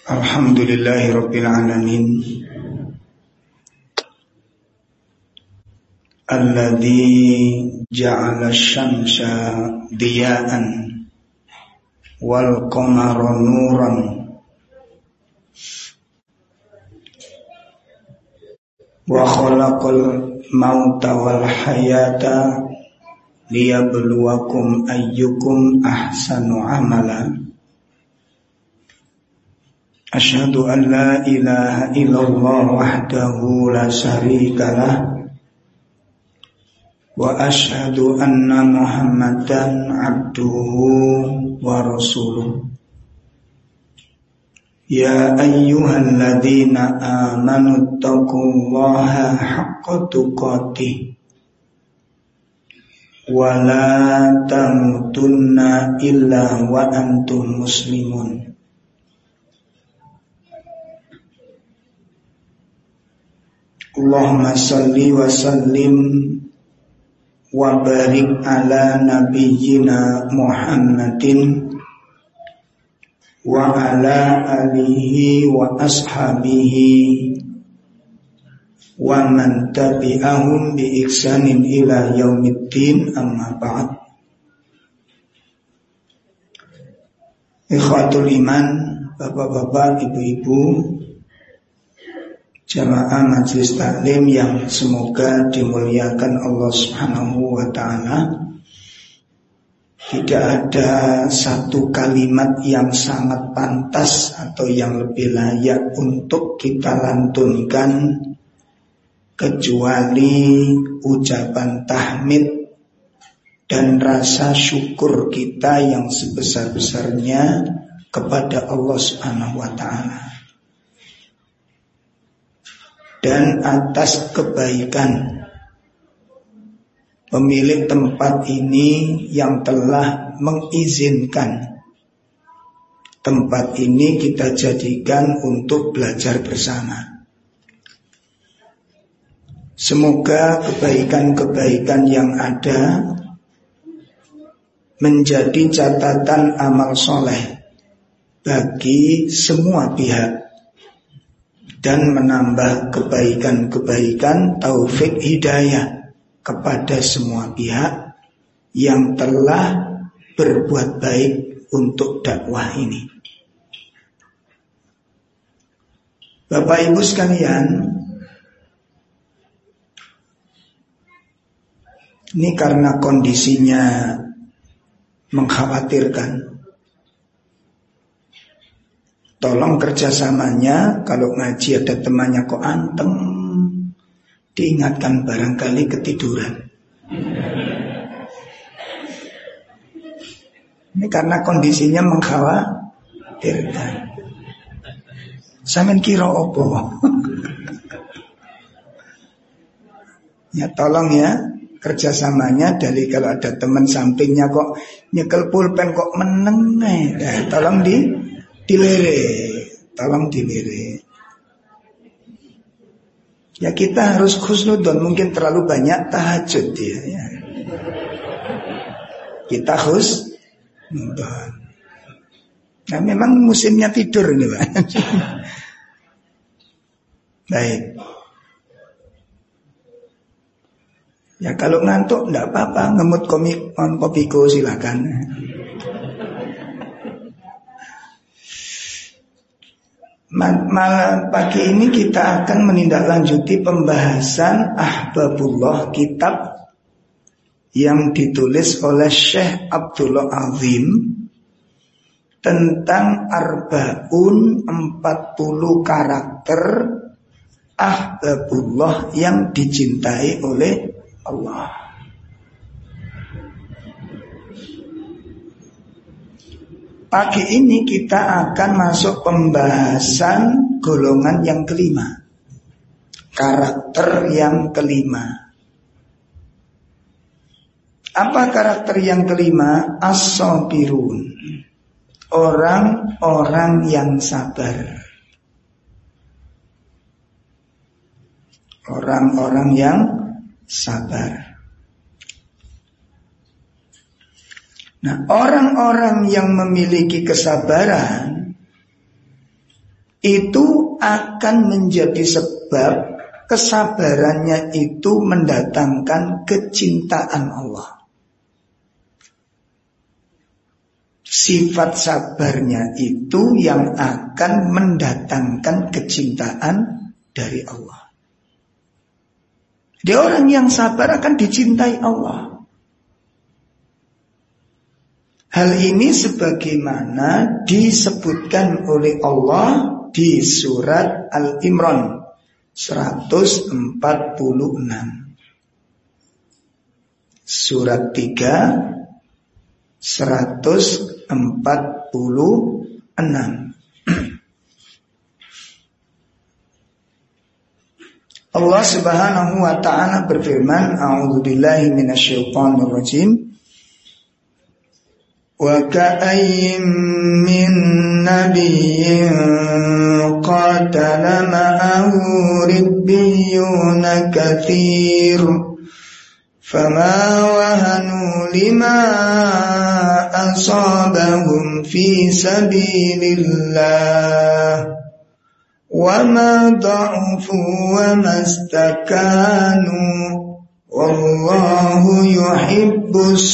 Alhamdulillahirabbil alamin. Alladzi ja'ala asy-syamsa diya'an wal qamara nuran wa khalaqal mauta wal hayata liyabluwakum ayyukum ahsanu amala. Asyhadu an la ilaha illallah wahdahu la syarikalah wa asyhadu anna Muhammadan abduhu wa rasuluh. Ya ayyuhalladzina amanu taqullaha haqqa tuqatih wa la tamutunna illa wa antum muslimun. Allahumma salli wa sallim wa barik ala nabiyyina Muhammadin wa ala alihi wa ashabihi wa man tabi'ahum bi ihsanin ila yaumiddin, amma ba'd. Ikhwatul iman, bapak-bapak, ibu-ibu, jamaah majelis taklim yang semoga dimuliakan Allah Subhanahu wa ta'ala. Tidak ada satu kalimat yang sangat pantas atau yang lebih layak untuk kita lantunkan kecuali ucapan tahmid dan rasa syukur kita yang sebesar-besarnya kepada Allah Subhanahu wa ta'ala. Dan atas kebaikan pemilik tempat ini yang telah mengizinkan tempat ini kita jadikan untuk belajar bersama. Semoga kebaikan-kebaikan yang ada menjadi catatan amal soleh bagi semua pihak dan menambah kebaikan-kebaikan taufik hidayah kepada semua pihak yang telah berbuat baik untuk dakwah ini. Bapak Ibu sekalian, ini karena kondisinya mengkhawatirkan, tolong kerjasamanya. Kalau ngaji ada temannya kok anteng, diingatkan barangkali ketiduran. Ini karena kondisinya mengkhawatirkan. Sampeyan kira opo? Ya tolong ya kerjasamanya, dari kalau ada teman sampingnya kok nyekel pulpen kok meneng, tolong tolong dilirik. Ya kita harus khusnudon, mungkin terlalu banyak tahajud ya. Kita khusnudon. Nah memang musimnya tidur ini Pak. Baik. Ya kalau ngantuk enggak apa-apa, ngemut kopiku silakan. Malam pagi ini kita akan menindaklanjuti pembahasan Ahbabullah, kitab yang ditulis oleh Syekh Abdullah Azim tentang Arbaun, 40 karakter Ahbabullah yang dicintai oleh Allah. Pagi ini kita akan masuk pembahasan golongan yang kelima, karakter yang kelima. Apa karakter yang kelima? As-sabirun, orang-orang yang sabar. Orang-orang yang sabar. Nah, orang-orang yang memiliki kesabaran itu akan menjadi sebab kesabarannya itu mendatangkan kecintaan Allah. Sifat sabarnya itu yang akan mendatangkan kecintaan dari Allah. Dia orang yang sabar akan dicintai Allah. Hal ini sebagaimana disebutkan oleh Allah di surat Al-Imran 146. Surat 3 146. Allah Subhanahu wa ta'ala berfirman, a'udzubillahi minasyaitonir rajim. Wa ka'ayyin min nabiyyin qatala ma'ahu ribbiyuna katsir fama wahanu lima asabahum fi sabilillah wa ma da'ufu wa mastakanu wallahu yuhibbus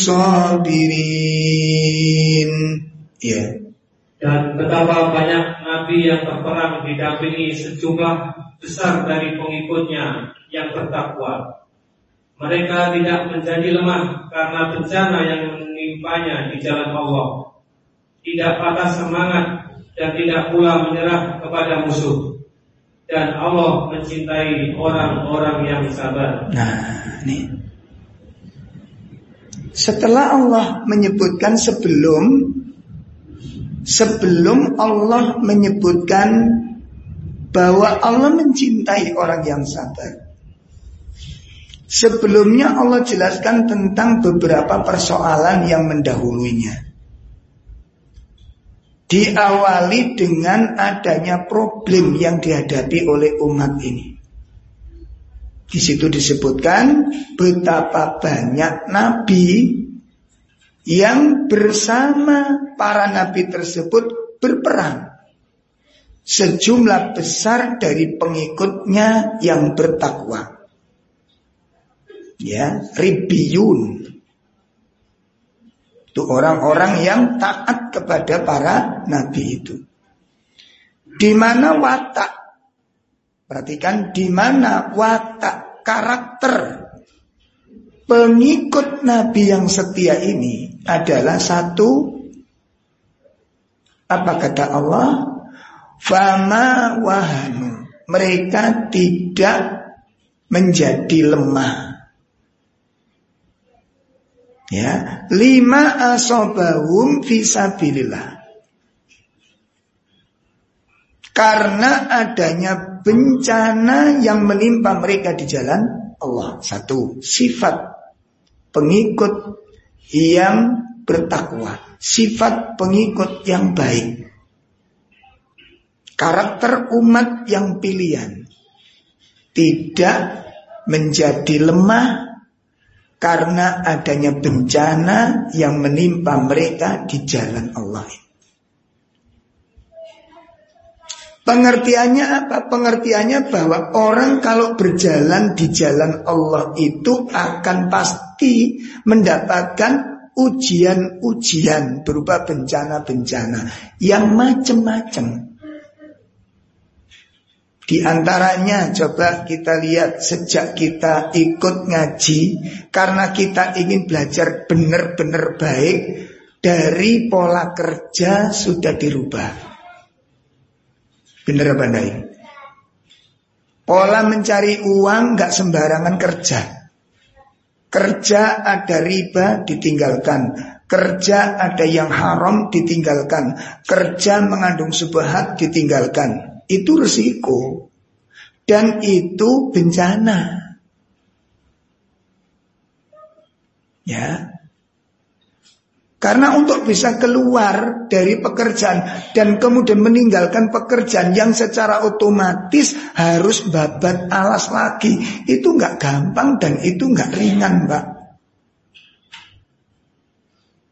sabirin. Ya. Dan betapa banyak nabi yang berperang didampingi sejumlah besar dari pengikutnya yang bertakwa. Mereka tidak menjadi lemah karena bencana yang menimpanya di jalan Allah, tidak patah semangat dan tidak pula menyerah kepada musuh. Dan Allah mencintai orang-orang yang sabar. Nah, ini setelah Allah menyebutkan sebelum Allah menyebutkan bahwa Allah mencintai orang yang sabar, sebelumnya Allah jelaskan tentang beberapa persoalan yang mendahulunya. Diawali dengan adanya problem yang dihadapi oleh umat ini. Di situ disebutkan betapa banyak nabi yang bersama para nabi tersebut berperang. Sejumlah besar dari pengikutnya yang bertakwa. Ya, ribbiyun. Itu orang-orang yang taat kepada para nabi itu. Di mana watak, perhatikan, di mana watak karakter pengikut nabi yang setia ini adalah satu, apa kata Allah? Fama wahanu, mereka tidak menjadi lemah. Ya, lima asobahum fisabilillah, karena adanya bencana yang menimpa mereka di jalan Allah. Satu, sifat pengikut yang bertakwa, sifat pengikut yang baik, karakter umat yang pilihan, tidak menjadi lemah karena adanya bencana yang menimpa mereka di jalan Allah. Pengertiannya apa? Pengertiannya bahwa orang kalau berjalan di jalan Allah itu akan pasti mendapatkan ujian-ujian berupa bencana-bencana yang macam-macam. Di antaranya coba kita lihat sejak kita ikut ngaji, karena kita ingin belajar benar-benar baik, dari pola kerja sudah dirubah. Benar apa enggak ini? Pola mencari uang gak sembarangan kerja. Kerja ada riba ditinggalkan, kerja ada yang haram ditinggalkan, kerja mengandung syubhat ditinggalkan. Itu risiko dan itu bencana. Ya. Karena untuk bisa keluar dari pekerjaan dan kemudian meninggalkan pekerjaan yang secara otomatis harus babat alas lagi, itu nggak gampang dan itu nggak ringan, Mbak.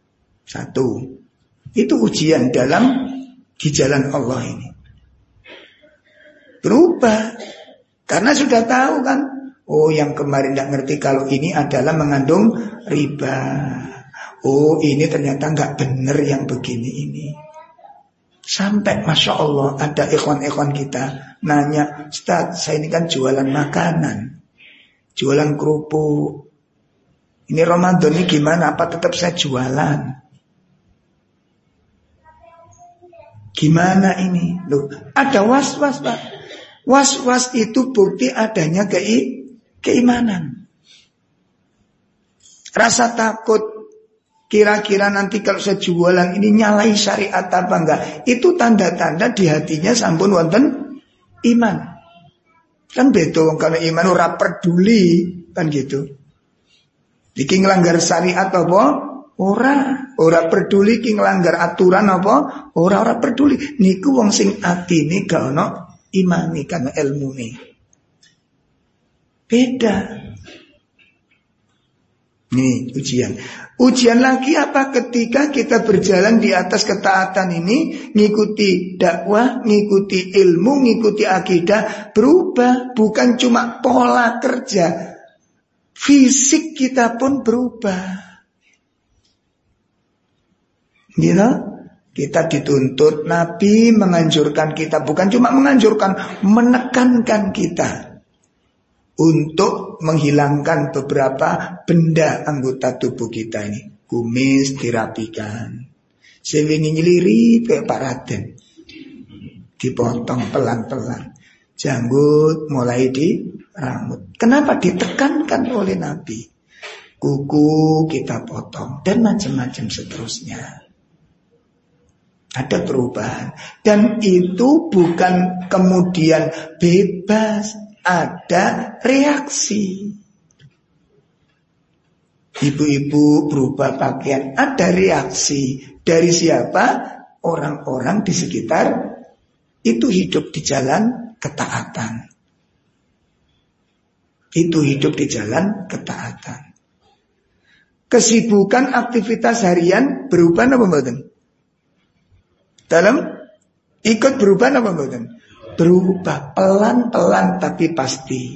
Satu, itu ujian di jalan Allah ini. Berubah. Karena sudah tahu kan, oh yang kemarin tidak ngerti kalau ini adalah mengandung riba. Oh ini ternyata nggak benar yang begini ini. Sampai Masya Allah ada ikhwan-ikhwan kita nanya, Ustaz saya ini kan jualan makanan, jualan kerupuk. Ini Ramadan ini gimana? Apa tetap saya jualan? Gimana ini? Loh, ada was-was Pak. Was-was itu bukti adanya keimanan. Rasa takut, kira-kira nanti kalau saya jualan ini nyalai syariat apa enggak, itu tanda-tanda di hatinya sampun wonten iman. Kan beda kalau iman ora peduli, kan gitu. Iki nglanggar syariat apa? Ora peduli ki nglanggar aturan apa? Ora peduli. Niku wong sing atine gak ono imani kan ilmune. Beda. Nih ujian. Ujian lagi apa ketika kita berjalan di atas ketaatan ini, ngikuti dakwah, ngikuti ilmu, ngikuti akidah, berubah. Bukan cuma pola kerja, fisik kita pun berubah. Gitu? Kita dituntut, Nabi menganjurkan kita, bukan cuma menganjurkan, menekankan kita untuk menghilangkan beberapa benda anggota tubuh kita ini. Kumis dirapikan, sewengi nyeliri kayak Pak Raden, dipotong pelan-pelan. Janggut mulai di rambut. Kenapa ditekankan oleh Nabi? Kuku kita potong dan macam-macam seterusnya. Ada perubahan. Dan itu bukan kemudian bebas, ada reaksi. Ibu-ibu berubah pakaian, ada reaksi. Dari siapa? Orang-orang di sekitar itu hidup di jalan ketaatan. Itu hidup di jalan ketaatan. Kesibukan aktivitas harian berubah apa mboten? Dalam ikut berubah apa mboten? Berubah pelan-pelan tapi pasti.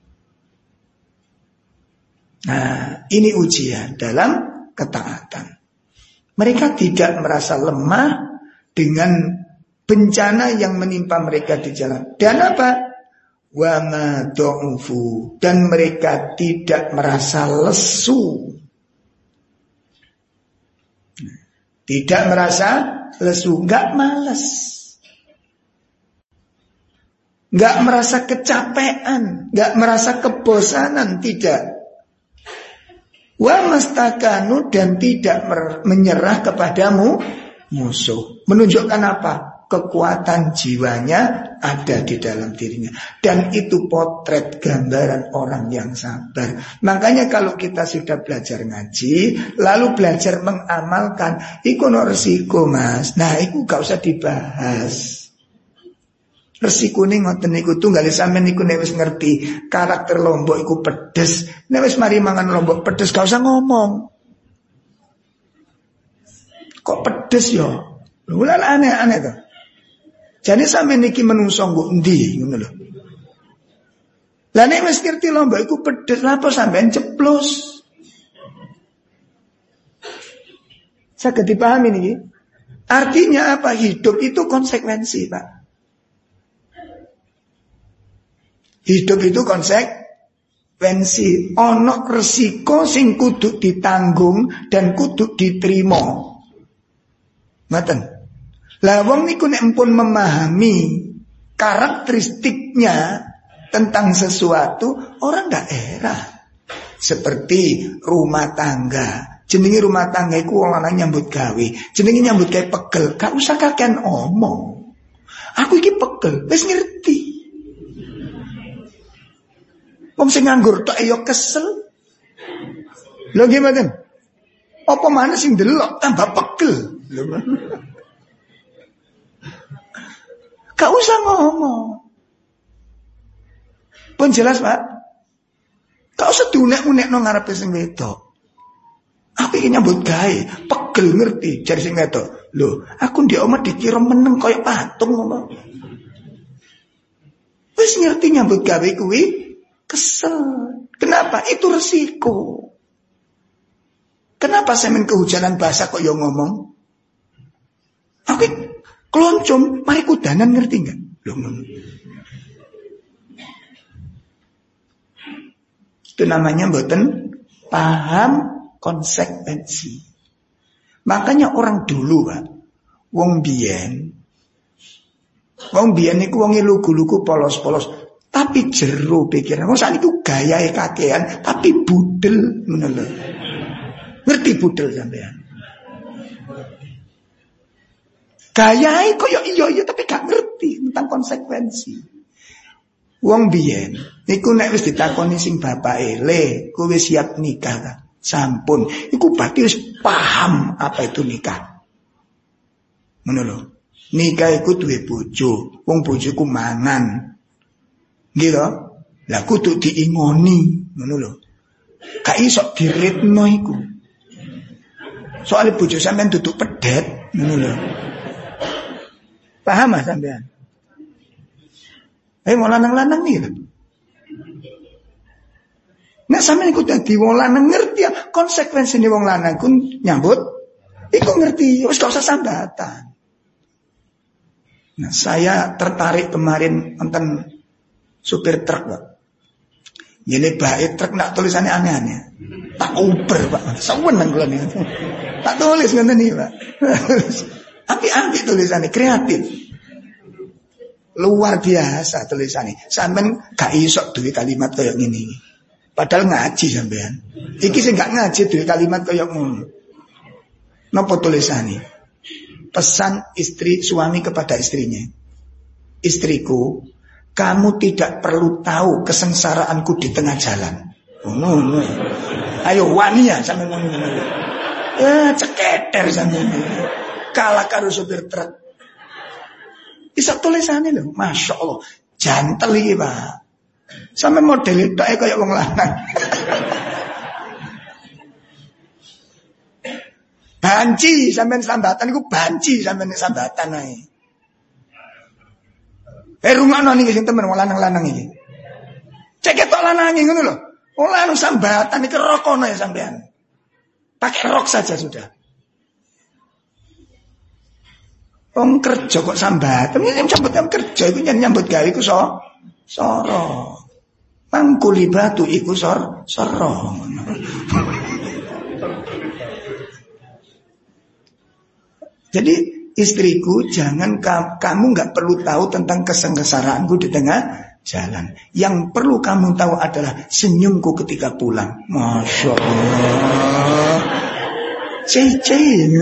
Nah, ini ujian dalam ketaatan. Mereka tidak merasa lemah dengan bencana yang menimpa mereka di jalan. Dan apa? Wa ma du'ufu, dan mereka tidak merasa lesu. Tidak merasa lesu, enggak malas. Enggak merasa kecapean, enggak merasa kebosanan, tidak. Wa mastakanu, dan tidak menyerah kepadamu musuh. Menunjukkan apa? Kekuatan jiwanya ada di dalam dirinya. Dan itu potret gambaran orang yang sabar. Makanya kalau kita sudah belajar ngaji, lalu belajar mengamalkan, iku no resiko mas. Nah iku gak usah dibahas. Resiko ini ngoten niku tunggal sampeyan niku nek wis ngerti karakter lombok iku pedes. Nek wis mari mangan lombok pedes gak usah ngomong. Kok pedes ya? Lha aneh-aneh to. Jadi sampeyan niki menungso nggo endi ngono lho. Lah nek wis ngerti lombok iku pedes, lha apa sampeyan ceplos? Saged dipahami niki? Artinya apa? Hidup itu konsekuensi, Pak. Hidup itu konsekuensi. Ono resiko sing kudu ditanggung dan kudu diterima. Ngoten. Lah wong niku nek pun memahami karakteristiknya tentang sesuatu, orang gak erah. Seperti rumah tangga. Jenenge rumah tangga iku wong lanang nyambut gawe. Jenenge nyambut gawe pegel, gak usah kakean omong. Aku iki pegel, wis ngerti. Wong sing nganggur tok ya kesel. Lho nggih mboten? Apa maneh sing delok tambah pegel. Lho. Gak usah ngomong. Pun jelas Pak. Gak usah diunek-unekno ngarepe sing wedok. Aku iki nyambut gawe, pegel ngerti jare sing wedok. Lho, aku ndek omah dikira meneng kaya patung ngono. Wis ngerti nyambut gawe kuwi kesel. Kenapa? Itu resiko. Kenapa semen kehujanan bahasa kok yo ngomong? Oke, keloncong, mari kudanan ngerti enggak? Loh, itu namanya mboten paham konsekuensi. Makanya orang dulu, Pak, wong biyen niku wong lugu-lugu polos-polos, tapi jero pikiran. Wong sakniku gayahe kakean, tapi budel ngono lho. Ngerti budel sampean? Gayahe koyo iya tapi gak ngerti tentang konsekuensi. Wong biyen niku nek wis ditakoni sing bapake, "Le, kowe siap nikah ta?" Sampun, iku berarti wis paham apa itu nikah. Ngono lho. Nikah iku duwe bojo, wong bojoku mangan. Nggih to? Lah kudu diingoni, ngono lho. Gak iso diritno iku. Soale bojo sampean duduk pedet, ngono lho. Paham ah sampean? Mau lanang-lanang nih. Nek sampeyan iku dadi wong lanang ngerti ya konsekuensine wong lanang ku nyambut iku ngerti, wis gak usah sambatan. Nah, saya tertarik kemarin nonton supir truk, Pak. Ngene bae truk nak tulisannya aneh-aneh. Tak Uber, Pak. Seneng kula niku. Tak tulis ngoten iki, Pak. Api-api tulisannya kreatif. Luar biasa tulisannya. Sampeyan gak iso duwe kalimat kayak gini. Padahal ngaji sampean. Iki sing gak ngaji duwe kalimat kayak ngono. Napa tulisannya? Pesan istri suami kepada istrinya. Istriku, kamu tidak perlu tahu kesengsaraanku di tengah jalan. Oh. Ayo wani ya sampean ngono. Ceketer sampean. Kalah karo supir truk. Bisa tulisannya loh, Masya Allah. Jantel iki, Pak. Sampai model tok kayak wong lanang. Banci sampean sambatan iku banci sampean sambatan ae. Rungokno niki sing temen wong lanang-lanang iki. Cek ketok lanange ngono lho. Wong lanang sambatan iki rokono ya sampean. Pakai rok saja sudah. Wong kerja kok sambatan, ini nyambut kerja iku nyambut gawe iku soro. Mangkuli batu iku soro. Jadi istriku, jangan kamu nggak perlu tahu tentang kesengsaraanku di tengah jalan. Yang perlu kamu tahu adalah senyumku ketika pulang. Masya Allah. Cey.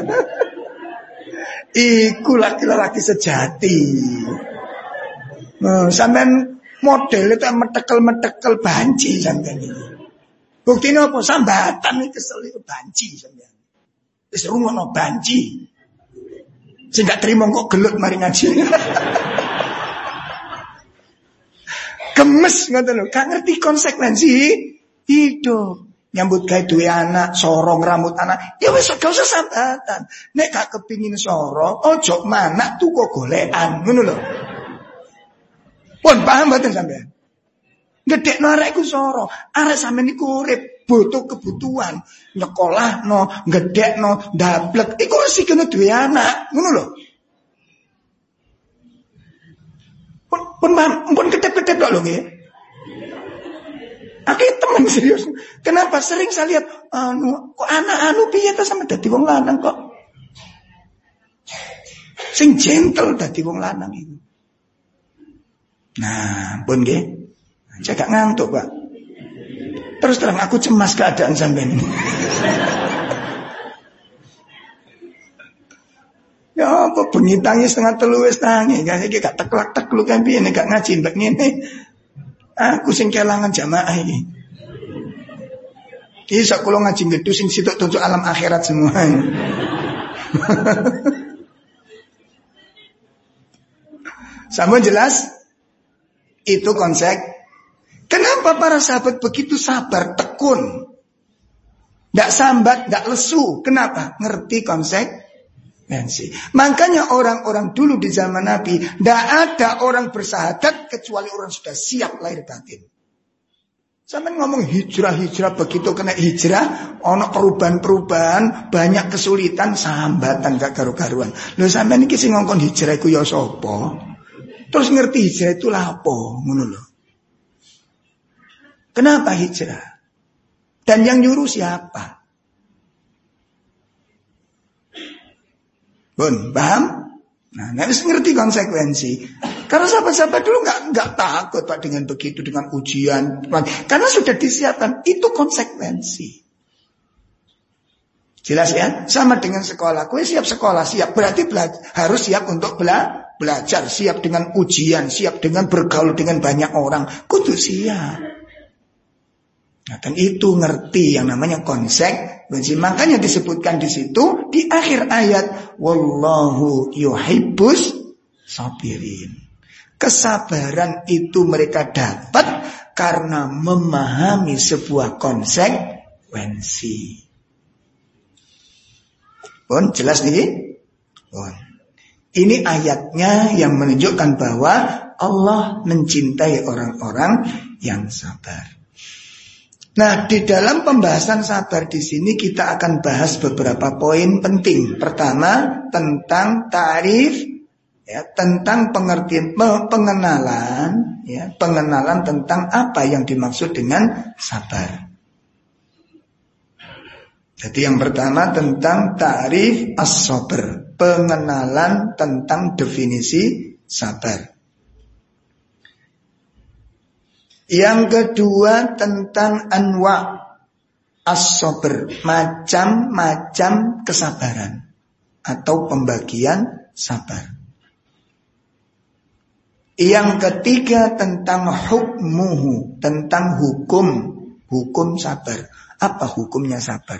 Iku laki-laki sejati. Sampean model itu metekel banci sampean iki. Buktine apa? Sambatan iki kesel iku banci sampean. Wis rungono banci. Sing gak trimo kok gelut mari ngaji. Gemes ngoten lho, gak ngerti konsekuensi hidup. Nyambut gawe duwe anak, sorong rambut anak, ya wis gak usah sambatan. Nek gak kepingin sorong, ojo manak tuku golekan, ngono lho. Pun paham mboten sampean? Gedekno arek iku sorong, arek sampean iku urip butuh kebutuhan, nyekolahno, gedekno, ndablek, iku resikone duwe anak, ngono lho. Pun ketep-ketep kok lho nggih. Aku temen serius. Kenapa sering saya lihat kok anak piye ta sampe dadi wong lanang kok. Sing gentle dadi wong lanang itu. Nah, pun nggih. Saya gak ngantuk, Pak. Terus terang aku cemas keadaan sampean ini. Ya apa bengi tangi setengah telu wis tangi, iki gak teklak-tekluk kan piye nek gak ngaji mbek ngene. Aku sing kelangan jamaah iki. Iso kula ngaji gedhu sing sitok tunjuk alam akhirat semua. Sama jelas? Itu konsep. Kenapa para sahabat begitu sabar, tekun? Nggak sambat, nggak lesu. Kenapa? Ngerti konsep konsekuensi. Makanya orang-orang dulu di zaman Nabi, tidak ada orang bersahadat kecuali orang sudah siap lahir batin. Sampai ngomong hijrah begitu kena hijrah, ono perubahan-perubahan, banyak kesulitan, sambatan gak karu-karuan. Lho sampai niki sing ngongkon hijrah iku ya sapa? Terus ngerti hijrah itu apa? Ngono lho. Kenapa hijrah? Dan yang nyuruh siapa? Bun, paham? Nah, harus ngerti konsekuensi. Karena sahabat-sahabat dulu nggak takut Pak dengan begitu, dengan ujian, karena sudah disiapkan. Itu konsekuensi. Jelas ya? Sama dengan sekolah. Kue siap sekolah, siap berarti harus siap untuk belajar, siap dengan ujian, siap dengan bergaul dengan banyak orang. Kudu siap. Nah, dan itu ngerti yang namanya konsekuensi. Makanya disebutkan di situ di akhir ayat, wallahu yuhibbus sabirin. Kesabaran itu mereka dapat karena memahami sebuah konsekuensi. Pun jelas nih? Pun. Ini ayatnya yang menunjukkan bahwa Allah mencintai orang-orang yang sabar. Nah, di dalam pembahasan sabar di sini kita akan bahas beberapa poin penting. Pertama, tentang tarif, ya, tentang pengertian pengenalan, ya, pengenalan tentang apa yang dimaksud dengan sabar. Jadi yang pertama tentang tarif as-sabr, pengenalan tentang definisi sabar. Yang kedua tentang anwa as-sabr, macam-macam kesabaran atau pembagian sabar. Yang ketiga tentang hukmuhu, tentang hukum sabar. Apa hukumnya sabar?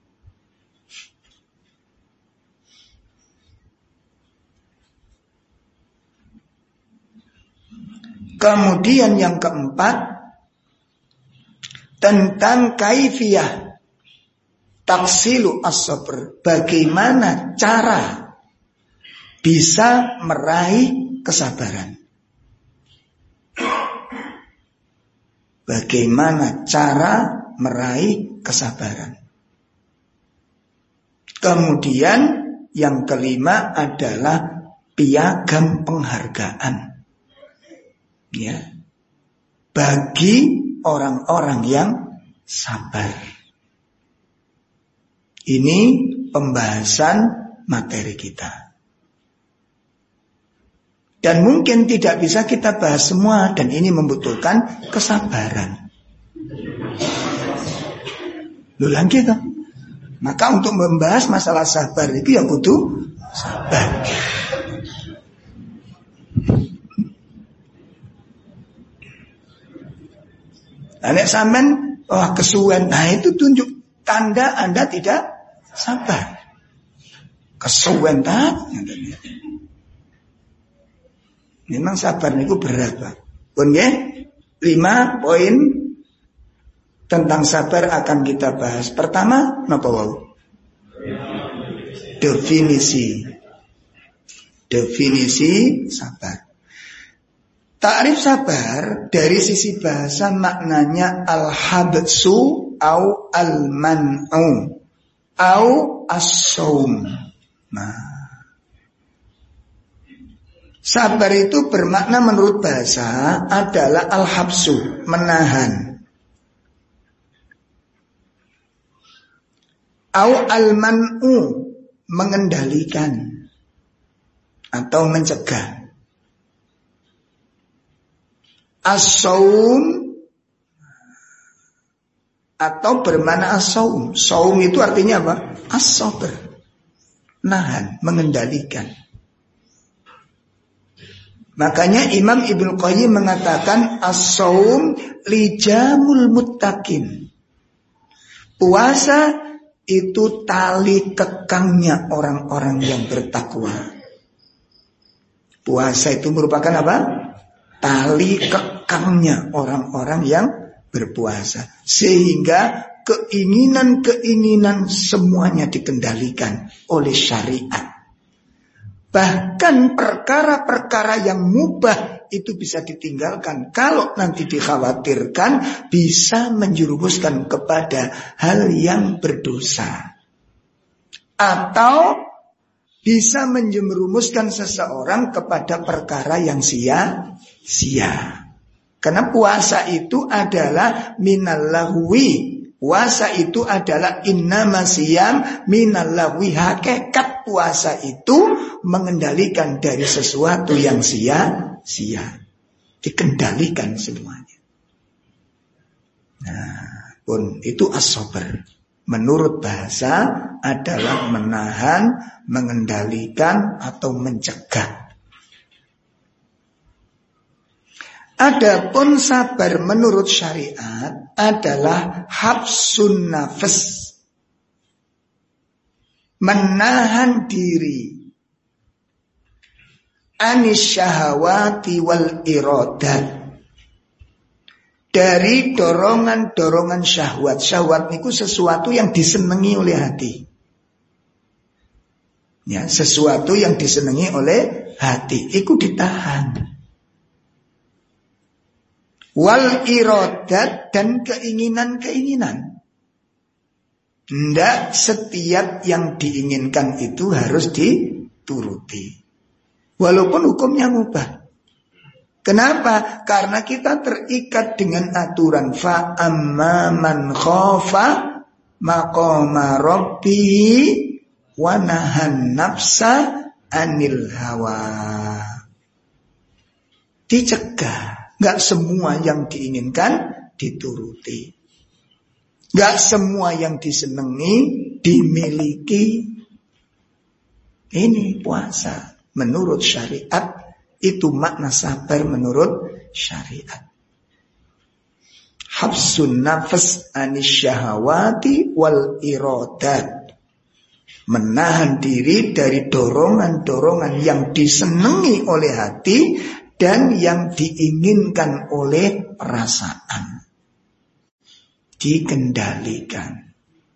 Kemudian yang keempat tentang kaifiyah taksilu as-sabr, bagaimana cara bisa meraih kesabaran. Bagaimana cara meraih kesabaran. Kemudian yang kelima adalah piagam penghargaan. Ya, bagi orang-orang yang sabar. Ini pembahasan materi kita. Dan mungkin tidak bisa kita bahas semua, dan ini membutuhkan kesabaran. Lulang gitu. Maka untuk membahas masalah sabar itu ya butuh sabar. Nek sampean kesuwen, nah itu tunjuk tanda Anda tidak sabar. Kesuwen tak? Memang sabar niku berat, Pak. Pun nggih, 5 poin tentang sabar akan kita bahas. Pertama, napa wau? Definisi sabar. Ta'rif sabar dari sisi bahasa maknanya al-habsu au al-man'u au as-saum. Nah, sabar itu bermakna menurut bahasa adalah al-habsu, menahan. Au al-man'u, mengendalikan atau mencegah. As-saum atau bermakna as-saum. Saum itu artinya apa? As-sabr, nahan, mengendalikan. Makanya Imam Ibnu Qayyim mengatakan as-saum lijamul muttaqin. Puasa itu tali kekangnya orang-orang yang bertakwa. Puasa itu merupakan apa? Tali kekangnya orang-orang yang berpuasa. Sehingga keinginan-keinginan semuanya dikendalikan oleh syariat. Bahkan perkara-perkara yang mubah itu bisa ditinggalkan kalau nanti dikhawatirkan bisa menjerumuskan kepada hal yang berdosa, atau bisa menjerumuskan seseorang kepada perkara yang sia-sia. Karena puasa itu adalah minal lahwi. Puasa itu adalah innama siyam minal lahwi. Hakikat puasa itu mengendalikan dari sesuatu yang sia-sia. Dikendalikan semuanya. Nah, pun itu as-sabr. Menurut bahasa adalah menahan, mengendalikan atau mencegah. Adapun sabar menurut syariat adalah habsun nafas, menahan diri anis syahawati wal iradat, dari dorongan-dorongan syahwat. Syahwat itu sesuatu yang disenangi oleh hati. Ya, sesuatu yang disenangi oleh hati itu ditahan. Wal iradat, dan keinginan-keinginan. Tidak setiap yang diinginkan itu harus dituruti, walaupun hukumnya mubah. Kenapa? Karena kita terikat dengan aturan fa amma man khafa maqama rabbihi wa nahan nafsa anil hawa. Dicegah. Gak semua yang diinginkan dituruti. Gak semua yang disenangi dimiliki. Ini puasa menurut syariat. Itu makna sabar menurut syariat. Habsun nafas anis syahawati wal iradat, menahan diri dari dorongan-dorongan yang disenangi oleh hati dan yang diinginkan oleh perasaan. Dikendalikan.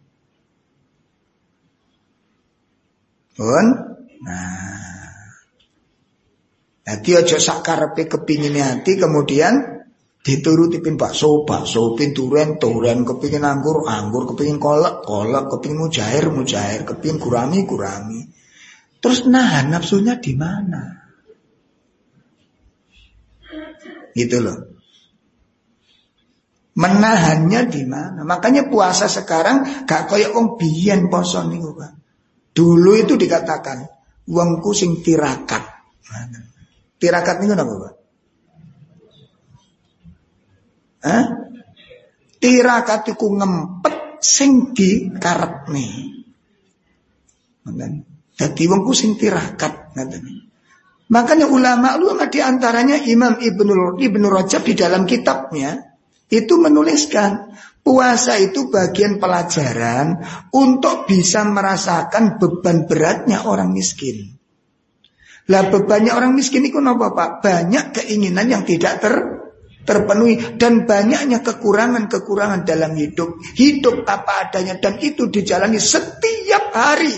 Jadi aja sak karepe kepingin hati kemudian dituruti pin bakso, pin duren, kepingin anggur, kepingin kolak, kepingin mujair, kepingin gurami. Terus nahan nafsunya di mana? Gitu loh. Menahannya di mana? Makanya puasa sekarang gak koyo wong biyen poso niku, Pak. Dulu itu dikatakan wongku sing tirakat. Tirakat niku napa, Pak? Tirakat iku ngempet sing dikarepne. Ngoten. Dadi wongku sing tirakat ngoten. Makanya ulama di antaranya Imam Ibnu Rajab di dalam kitabnya itu menuliskan puasa itu bagian pelajaran untuk bisa merasakan beban beratnya orang miskin. Lah bebannya orang miskin itu apa, Pak? Banyak keinginan yang tidak terpenuhi dan banyaknya kekurangan-kekurangan dalam hidup. Hidup apa adanya dan itu dijalani setiap hari.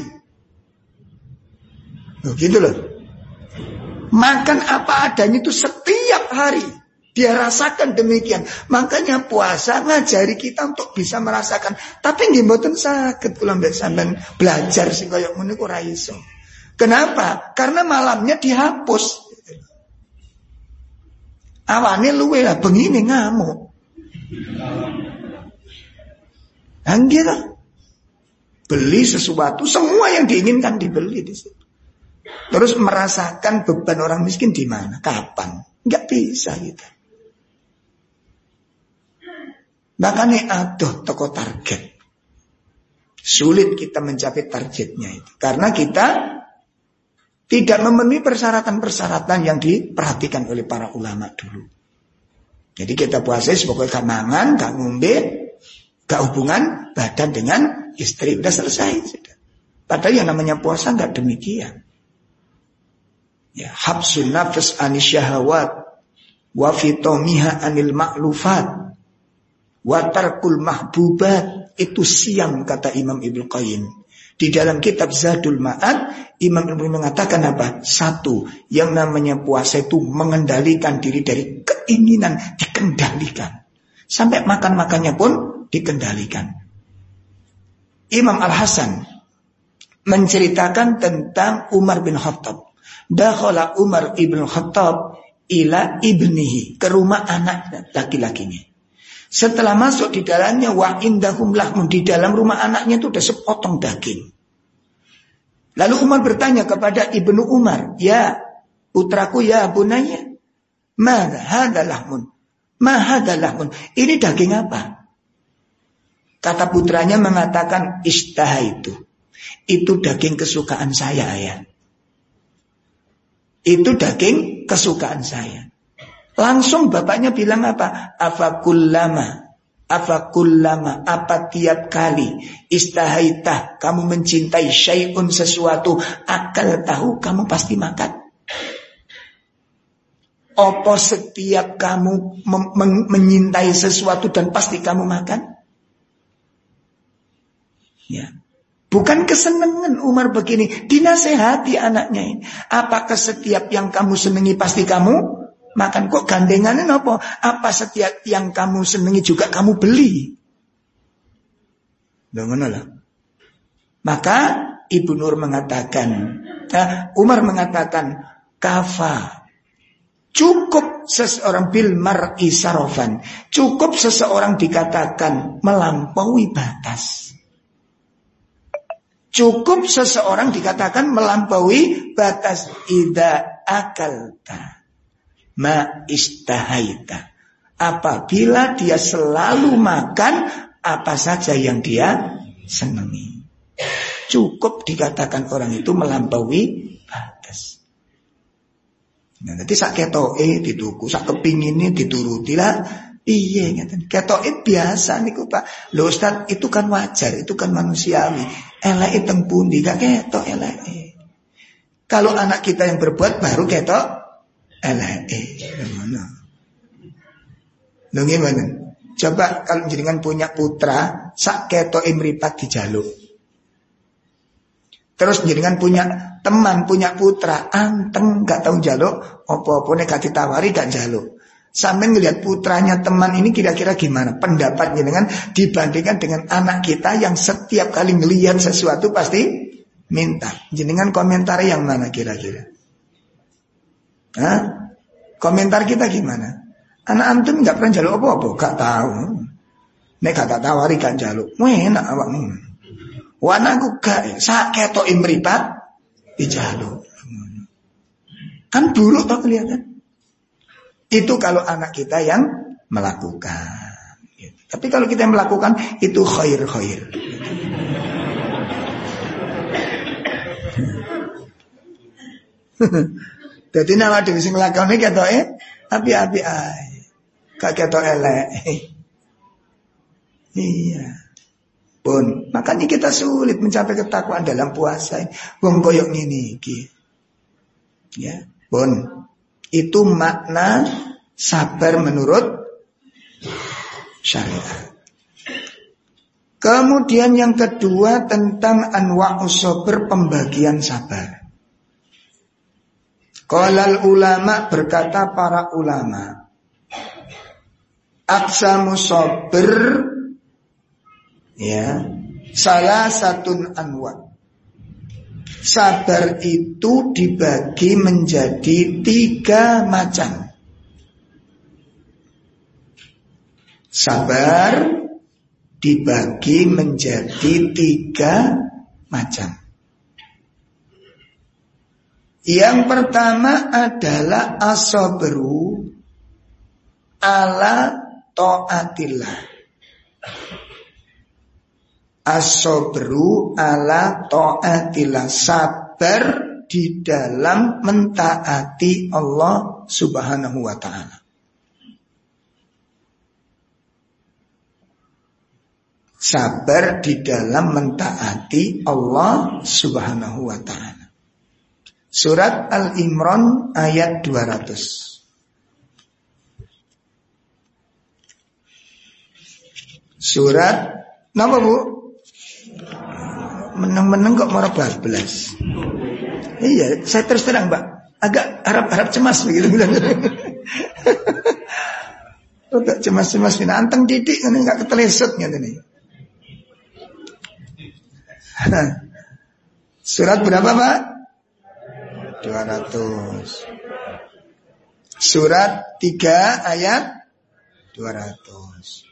Gitu loh. Makan apa adanya itu setiap hari. Dia rasakan demikian. Makanya puasa ngajari kita untuk bisa merasakan. Tapi nggih mboten saged kula mbek sampean belajar sing kaya ngono iku ora iso. Kenapa? Karena malamnya dihapus. Awane luwe lah bengine ngamuk. Gitu. Beli sesuatu, semua yang diinginkan dibeli di situ. Terus merasakan beban orang miskin di mana? Kapan? Enggak bisa gitu. Makanya aduh toko target. Sulit kita mencapai targetnya itu. Karena kita tidak memenuhi persyaratan-persyaratan yang diperhatikan oleh para ulama dulu. Jadi kita puasa pokoknya gak mangan, gak ngombe, gak hubungan badan dengan istri. Udah selesai sudah. Padahal yang namanya puasa gak demikian. Ya, habsun nafas anis syahawat wa fitomiha anil ma'lufat wa tarkul mahbubat. Itu siam kata Imam Ibnu Qayyim. Di dalam kitab Zadul Ma'ad, Imam Nawawi mengatakan apa? Satu, yang namanya puasa itu mengendalikan diri dari keinginan, dikendalikan. Sampai makan-makannya pun dikendalikan. Imam Al-Hasan menceritakan tentang Umar bin Khattab. Dakhala Umar ibn Khattab ila ibnihi, ke rumah anak laki-lakinya. Setelah masuk di dalamnya, wa indahum lahmun, di dalam rumah anaknya itu ada sepotong daging. Lalu Umar bertanya kepada Ibnu Umar, ya putraku, ya bunaya, ma hadza lahmun? Ma hadza lahmun? Ini daging apa? Kata putranya mengatakan, istaha itu daging kesukaan saya, ayah. Itu daging kesukaan saya. Langsung bapaknya bilang apa? Afakullama, apa tiap kali istahaitah, kamu mencintai syai'un, sesuatu, akal tahu, kamu pasti makan. Apa setiap kamu menyintai sesuatu dan pasti kamu makan? Ya. Bukan kesenangan Umar begini, dinasehati anaknya ini. Apakah setiap yang kamu senangi pasti kamu makan? Kok gandengannya apa? Apa setiap yang kamu senangi juga kamu beli? Lah. Maka Ibu Nur mengatakan, Umar mengatakan, kafa, cukup seseorang bil mar'i sarofan, cukup seseorang dikatakan melampaui batas. Cukup seseorang dikatakan melampaui batas. Idza akalta ma istahaita, apabila dia selalu makan apa saja yang dia senangi. Cukup dikatakan orang itu melampaui batas. Nah, nanti sak ketoke dituku, sak kepingine dituruti lah. Iya, ngeten. Ketoke biasa niku Pak. Lho Ustaz, itu kan wajar, itu kan manusiawi. Eleke teng pundi gak ketok eleke. Kalau anak kita yang berbuat baru ketok eleke. Gimana? Lho gimana? Coba kalau jenengan punya putra, sak ketoke mripat dijaluk. Terus jenengan punya teman, punya putra, anteng gak tahu jaluk, apa-apa nek gak ditawari gak jaluk. Sampai ngelihat putranya teman ini kira-kira gimana pendapat jenengan dibandingkan dengan anak kita yang setiap kali ngelihat sesuatu pasti minta. Jenengan komentar yang mana kira-kira? Hah? Komentar kita gimana? Anak antum nggak pernah jaluk apa-apa, gak tahu. Nek gak tawari gak jaluk. Enak awakmu. Wanaku gak sak ketok imripat dijaluk. Kan buruk toh kelihatan. Itu kalau anak kita yang melakukan. Tapi kalau kita yang melakukan, itu khair-khair. Jadi nama dewi sing lakone ketoke api-api ae. Gak ketok elek. Iya. Pun, makanya kita sulit mencapai ketakwaan dalam puasa. Wong koyok ngene iki. Ya, pun. Itu makna sabar menurut syariat. Kemudian yang kedua tentang anwa'us sabr, pembagian sabar. Qalal ulama, berkata para ulama, aqsamu sabr, ya, salah satu anwa'. Sabar itu dibagi menjadi 3 macam. Sabar dibagi menjadi 3 macam. Yang pertama adalah as-sabru ala ta'atillah. As-sabru ala ta'atillah, sabar di dalam mentaati Allah Subhanahu wa ta'ala. Sabar di dalam mentaati Allah Subhanahu wa ta'ala. Surat Al-Imran ayat 200. Surat napa Bu? meneng-meneng kok marah bablas. Iya, saya terus terang Pak, agak harap cemas begitu bilang. Agak cemas-cemas ini anteng didik kan enggak ketelesut gitu nih. Surat berapa Pak? 200. Surat 3 ayat 200.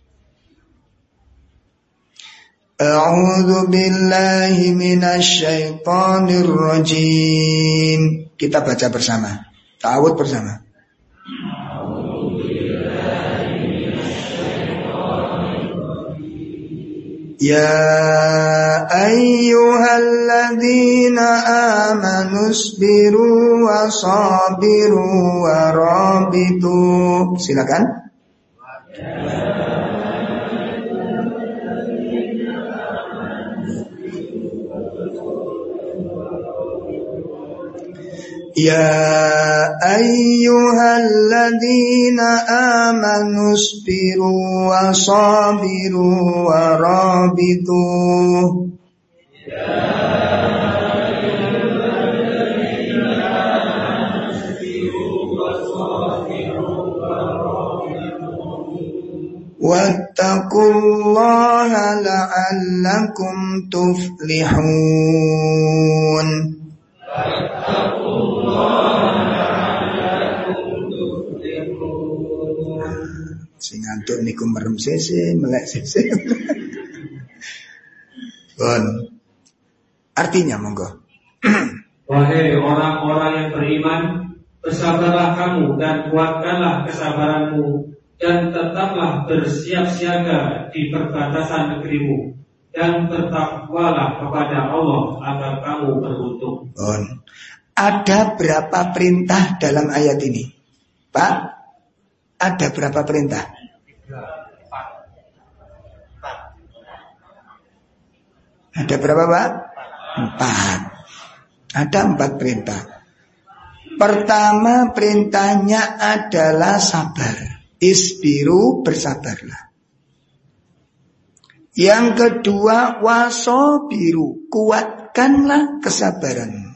A'udzu billahi minasy syaithanir rajim. Kita baca bersama. Ta'awudz bersama. Ya ayyuhalladzina amanu isbiru wa sabiru wa rabitu. Silakan. Ya ayyuhalladzina amanu isbiru wa sabiru wa rabitu. Wattaqullaha la'allakum tuflihun. Sing ngantuk niku merem sese, melek sese. Bon. Artinya monggo. Wahai orang-orang yang beriman, bersabarlah kamu dan kuatkanlah kesabaranmu, dan tetaplah bersiap siaga di perbatasan negerimu, dan bertakwalah kepada Allah agar kamu beruntung. Bon. Ada berapa perintah dalam ayat ini? Pak, ada berapa perintah? 4. Ada berapa Pak? 4. Ada 4 perintah. Pertama perintahnya adalah sabar. Isbiru, bersabarlah. Yang kedua wasobiru, kuatkanlah kesabaranmu.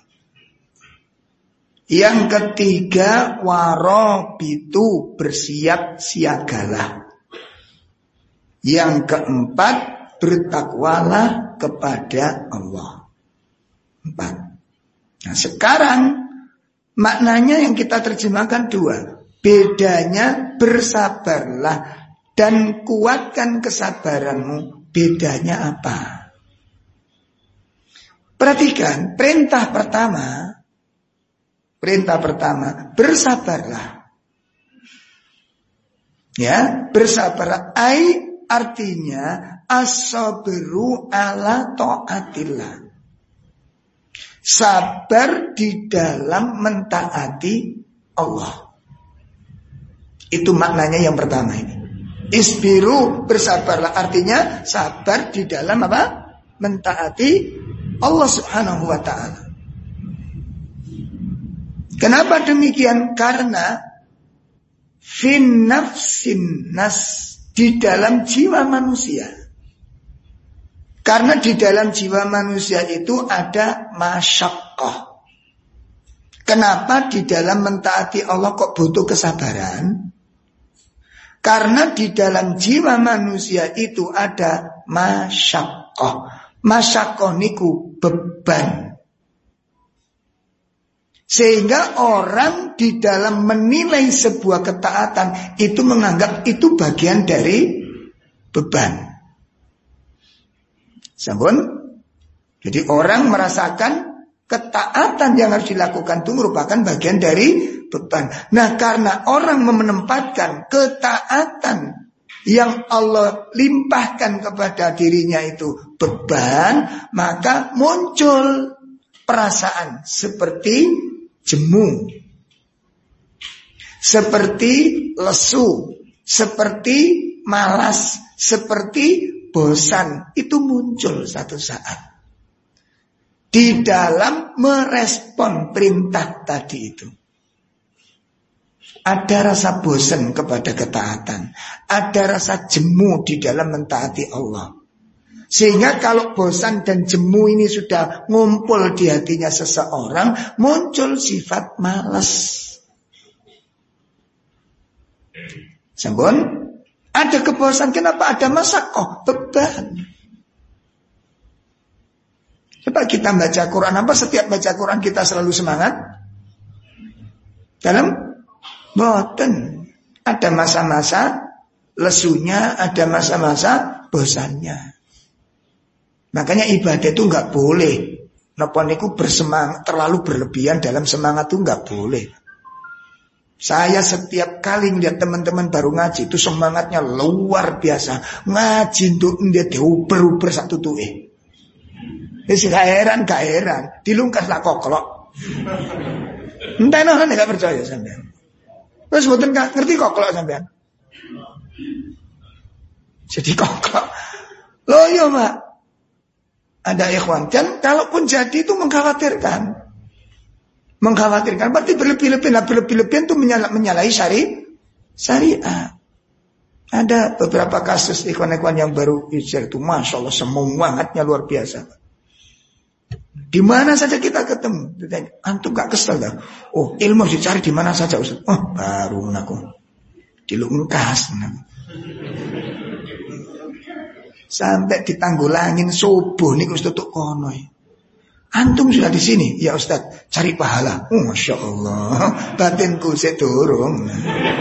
Yang ketiga warobitu, bersiap siagalah. Yang keempat bertakwalah kepada Allah. 4. Nah sekarang maknanya yang kita terjemahkan 2. Bedanya bersabarlah dan kuatkan kesabaranmu. Bedanya apa? Perhatikan perintah pertama bersabarlah. Ya, bersabarlah artinya as-sabru ala taatillah. Sabar di dalam mentaati Allah. Itu maknanya yang pertama ini. Isbiru, bersabarlah, artinya sabar di dalam apa? Mentaati Allah Subhanahu wa ta'ala. Kenapa demikian? Karena fin nafsin nas, di dalam jiwa manusia. Karena di dalam jiwa manusia itu ada masyaqqah. Kenapa di dalam mentaati Allah kok butuh kesabaran? Karena di dalam jiwa manusia itu ada masyaqqah. Masyaqqah niku beban. Sehingga orang di dalam menilai sebuah ketaatan itu menganggap itu bagian dari beban. Sampun? Jadi orang merasakan ketaatan yang harus dilakukan itu merupakan bagian dari beban. Nah, karena orang menempatkan ketaatan yang Allah limpahkan kepada dirinya itu beban, maka muncul perasaan seperti jemu, seperti lesu, seperti malas, seperti bosan. Itu muncul satu saat di dalam merespon perintah tadi itu. Ada rasa bosan kepada ketaatan, ada rasa jemu di dalam mentaati Allah. Sehingga kalau bosan dan jemu ini sudah ngumpul di hatinya seseorang, muncul sifat malas. Sampun, ada kebosan, kenapa ada masakoh? Beban. Coba kita baca Quran, apa setiap baca Quran kita selalu semangat? Dalam boten. Ada masa-masa lesunya, ada masa-masa bosannya. Makanya ibadah itu nggak boleh. Napa niku bersemangat terlalu berlebihan dalam semangat itu nggak boleh. Saya setiap kali melihat teman-teman baru ngaji itu semangatnya luar biasa. Ngaji untuk dia diuber-uber satu tuh. Gak heran, dilungkaslah koklok. Entah nih gak percaya sampean. Terus mboten ngerti koklok sampean. Jadi koklok. Loh iya Pak. Ada ikhwan. Dan kalaupun jadi itu mengkhawatirkan. Berarti berlebih-lebihan itu menyalahi syariat. Ada beberapa kasus ikhwan-ikhwan yang baru hijrah itu, Masya Allah semangatnya luar biasa. Di mana saja kita ketemu, antum gak kesel dah. Oh, ilmu dicari di mana saja Ustaz. Oh, baru aku dilungkas. Sampai ditanggulangin subuh niku tutuk kono. Antum sudah di sini, ya Ustaz, cari pahala. Oh, Masya Allah, batinku sik durung.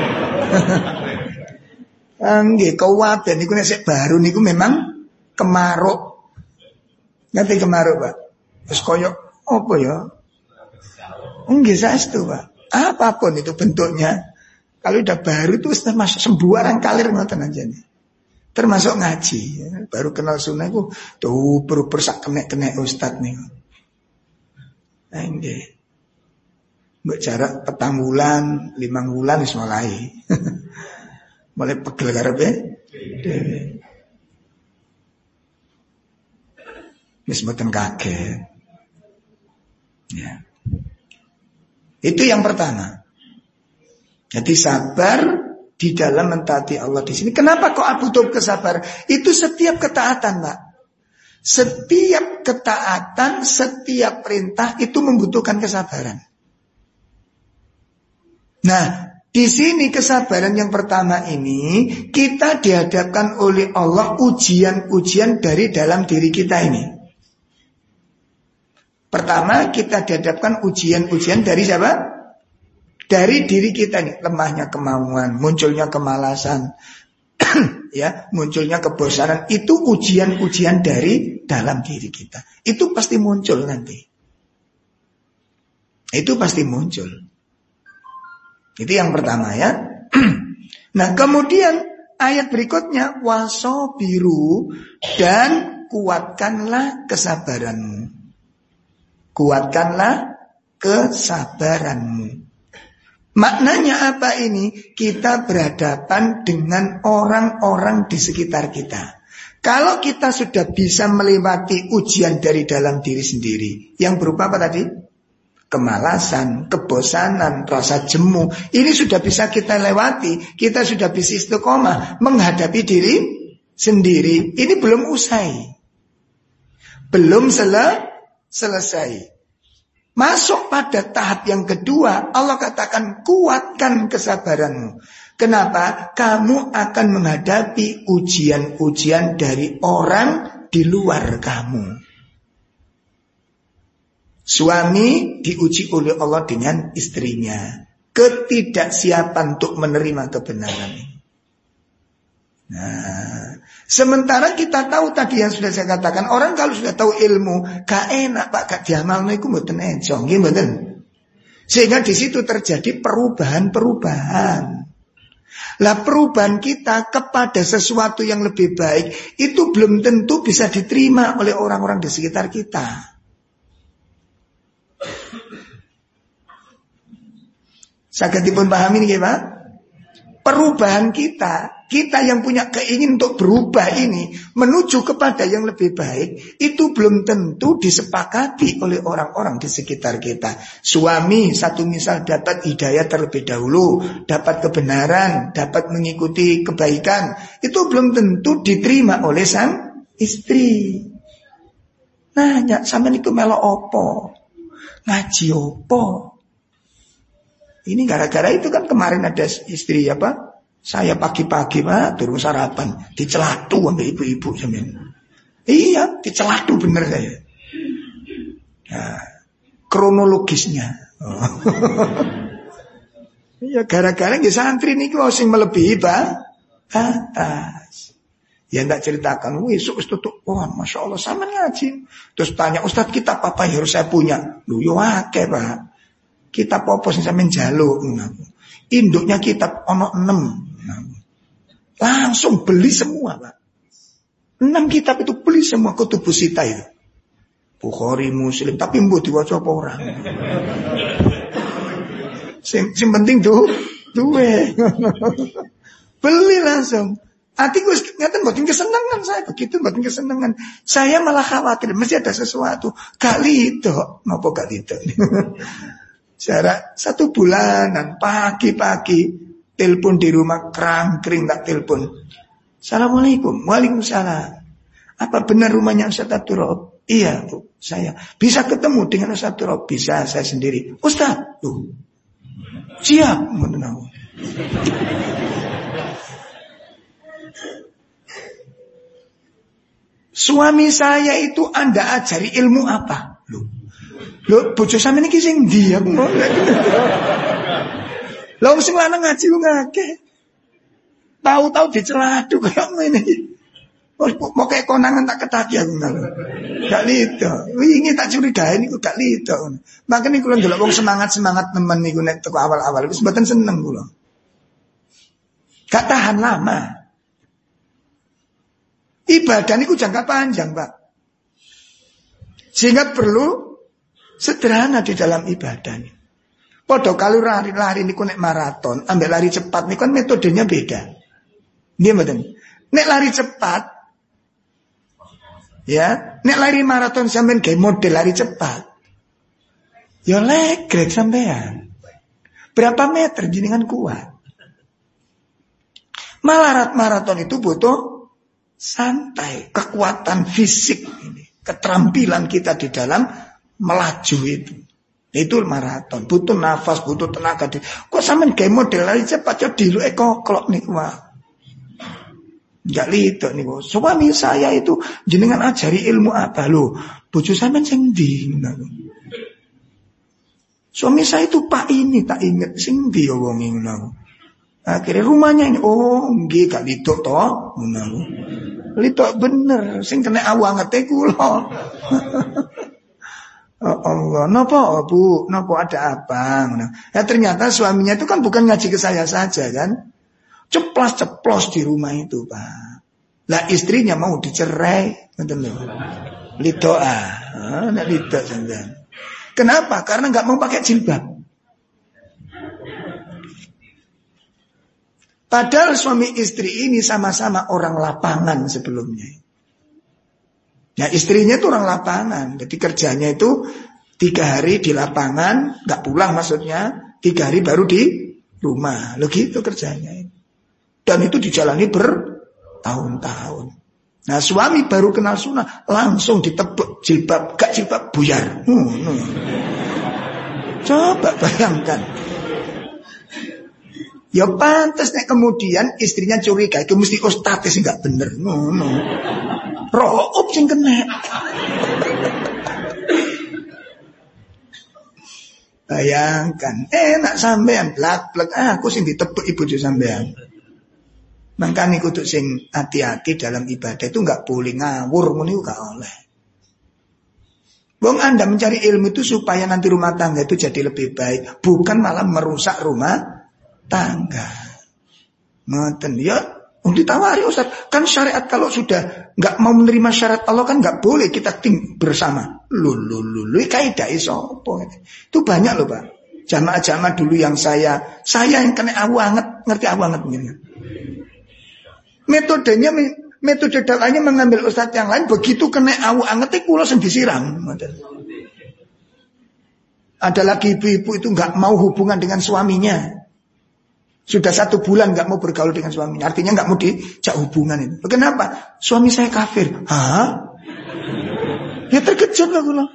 Nggih, kawaben niku nek sik baru niku memang kemaruk. Ngerti kemaruk, Pak? Terus koyok apa ya? Nggih saestu, Pak. Apapun itu bentuknya. Kalau udah baru itu termasuk sembuaran kalir ngoten aja nih. Termasuk ngaji, ya. Baru kenal sunnah itu tuh sak kenek-kenek Ustaz nih. Nah, nggih. Mbok jarak 4 bulan, 5 bulan wis mulai. Mulai pegel karepe dhewe. Wis mboten kaget. Ya. Itu yang pertama. Jadi sabar di dalam mentaati Allah di sini. Kenapa kok butuh kesabaran? Itu setiap ketaatan, Pak. Setiap ketaatan, setiap perintah itu membutuhkan kesabaran. Nah, di sini kesabaran yang pertama ini kita dihadapkan oleh Allah ujian-ujian dari dalam diri kita ini. Pertama kita dihadapkan ujian-ujian dari siapa? Dari diri kita nih, lemahnya kemauan, munculnya kemalasan, ya, munculnya kebosanan, itu ujian-ujian dari dalam diri kita. Itu pasti muncul nanti. Itu pasti muncul. Itu yang pertama ya. Nah, kemudian ayat berikutnya wasobiru dan kuatkanlah kesabaranmu. Kuatkanlah kesabaranmu. Maknanya apa ini? Kita berhadapan dengan orang-orang di sekitar kita. Kalau kita sudah bisa melewati ujian dari dalam diri sendiri, yang berupa apa tadi? Kemalasan, kebosanan, rasa jemu, ini sudah bisa kita lewati. Kita sudah bisa istiqomah menghadapi diri sendiri. Ini belum usai, belum selesai. Masuk pada tahap yang kedua, Allah katakan kuatkan kesabaranmu. Kenapa? Kamu akan menghadapi ujian-ujian dari orang di luar kamu. Suami diuji oleh Allah dengan istrinya. Ketidaksiapan untuk menerima kebenaran ini. Nah, sementara kita tahu tadi yang sudah saya katakan, orang kalau sudah tahu ilmu, gak enak Pak, gak diamalno iku mboten enjong, nggih mboten. Sehingga di situ terjadi perubahan-perubahan. Lah perubahan kita kepada sesuatu yang lebih baik itu belum tentu bisa diterima oleh orang-orang di sekitar kita. Saged dipun pahami nggih, Pak? Perubahan kita yang punya keinginan untuk berubah ini menuju kepada yang lebih baik, itu belum tentu disepakati oleh orang-orang di sekitar kita. Suami satu misal dapat hidayah terlebih dahulu, dapat kebenaran, dapat mengikuti kebaikan, itu belum tentu diterima oleh sang istri. Nanya, sampean iku melok opo? Ngaji opo? Ini gara-gara itu kan kemarin ada istri apa? Saya pagi-pagi Pak turun sarapan, dicelatu sama ibu-ibu sampean. Iya, dicelatu bener saya. Nah, kronologisnya. Iya, gara-gara nggih santri niki sing melebihi atas. Ya ndak ceritakan, esuk wis tutup pohon, Masya Allah sama ngaji. Terus tanya, Ustadz kitab apa yang harus saya punya? Loh yo akeh Pak. Kitab apa sing sampeyan njaluk? Induknya kitab ono 6. Langsung beli semua Pak. 6 kitab itu beli semua, kutubus sita itu. Bukhari, Muslim, tapi mbok diwaca apa orang. Sing penting duwe. Beli langsung. Atiku ngeten mboten kesenengan saya begitu, mboten kesenengan. Saya malah khawatir mesti ada sesuatu. Gak lido, napa gak lido. Jarak 1 bulanan pagi-pagi telepon di rumah kering tak telepon. Assalamualaikum. Waalaikumsalam. Apa benar rumahnya Ustaz Abdul Raub? Iya Bu, saya. Bisa ketemu dengan Ustaz Abdul Raub? Bisa, saya sendiri. Ustaz, tuh. Siap, mengenal. Suami saya itu Anda ajari ilmu apa? Loh, bojo sampeyan iki sing ndi aku mau. Lah wong sing lanang ngaji ku ngakeh. Tahu-tahu diceladu kayak ngene iki. Mau kayak konangan tak ketaki aku ngono. Gak lido. Wingi tak curigae niku gak lido. Makane kula ndelok wong semangat-semangat temen niku nek teko awal-awal wis mboten seneng kula. Gak tahan lama. Ibadah niku jangka panjang, Pak. Sehingga perlu sederhana di dalam ibadah ini. Padha kalau lari niku nek maraton, ambek lari cepat niku kan metodenya beda. Nggih mboten? Nek lari cepat ya, nek lari maraton sampean gawe model lari cepat. Ya legrek sampean. Berapa meter jenengan kuat? Malah maraton itu butuh santai, kekuatan fisik ini, keterampilan kita di dalam melaju itu. Itu maraton, butuh nafas, butuh tenaga. Kok sampean gawe model lari cepat ya diluke koklok niku wae. Enggak lido niku. Suami saya itu jenengan ajari ilmu apa lho? Bojo sampean sing ndi? Suami saya itu Pak ini tak inget sing ndi ya wong ngono. Akhirnya rumahnya ini, oh nggih gak lido to, ngono. Lido bener, sing kena awangete kula. Oh Allah, napa Bu? Napa ada apa? Ya ternyata suaminya itu kan bukan ngaji ke saya saja kan. Ceplos-ceplos di rumah itu, Pak. Lah istrinya mau dicerai, ngoten lho. Lido nek lido sampean. Kenapa? Karena enggak mau pakai jilbab. Padahal suami istri ini sama-sama orang lapangan sebelumnya. Ya istrinya itu orang lapangan. Jadi kerjanya itu 3 hari di lapangan, gak pulang maksudnya, 3 hari baru di rumah. Loh gitu kerjanya. Dan itu dijalani bertahun-tahun. Nah suami baru kenal sunnah, langsung ditebuk jilbab, gak jilbab buyar. Coba bayangkan. Ya pantas nek kemudian istrinya curiga itu mesti ustadz sing gak bener. Roop sing kena. Bayangkan, enak sampean blak-blak aku sing ditebuk ibu sampean. Makane kudu sing hati-hati dalam ibadah itu enggak boleh ngawur ngono iku gak oleh. Wong Anda mencari ilmu itu supaya nanti rumah tangga itu jadi lebih baik, bukan malah merusak rumah tangga. Ngoten ya, ditawari Ustaz, kan syariat kalau sudah enggak mau menerima syarat Allah kan enggak boleh kita bersama. Lulu kaidah sapa? Itu banyak loh, Pak. Jamaah-jamaah dulu yang saya yang kena awanget, ngerti awanget ngene. Metode dakwahnya mengambil ustaz yang lain, begitu kena awanget kula sing disiram. Ada lagi ibu-ibu itu enggak mau hubungan dengan suaminya. Sudah 1 bulan nggak mau bergaul dengan suaminya. Artinya nggak mau dijak hubungan itu. Kenapa? Suami saya kafir. Hah? Ya terkejut loh.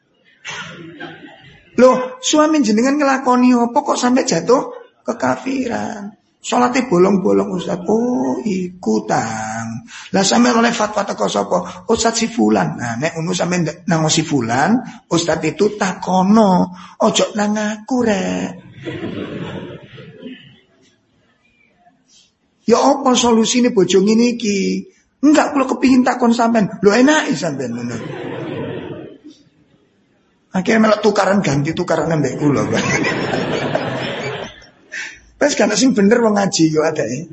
Loh, suami jenengan ngelakoni apa kok sampai jatuh kekafiran? Salatnya bolong-bolong Ustaz. Oh, iku tang. Lah sampe oleh fatwa teko sapa? Ustaz si fulan. Nah, nek ngono sampe nang si fulan, Ustaz itu takono, ojo nang aku rek. Ya apa solusine bojo ngene iki? Enggak, kula kepingin takon sampean. Lho enake sampean ngono. Akhirnya melok tukaran ganti tukaran ambek kula. Wes kan sing bener wong ngaji yo adae.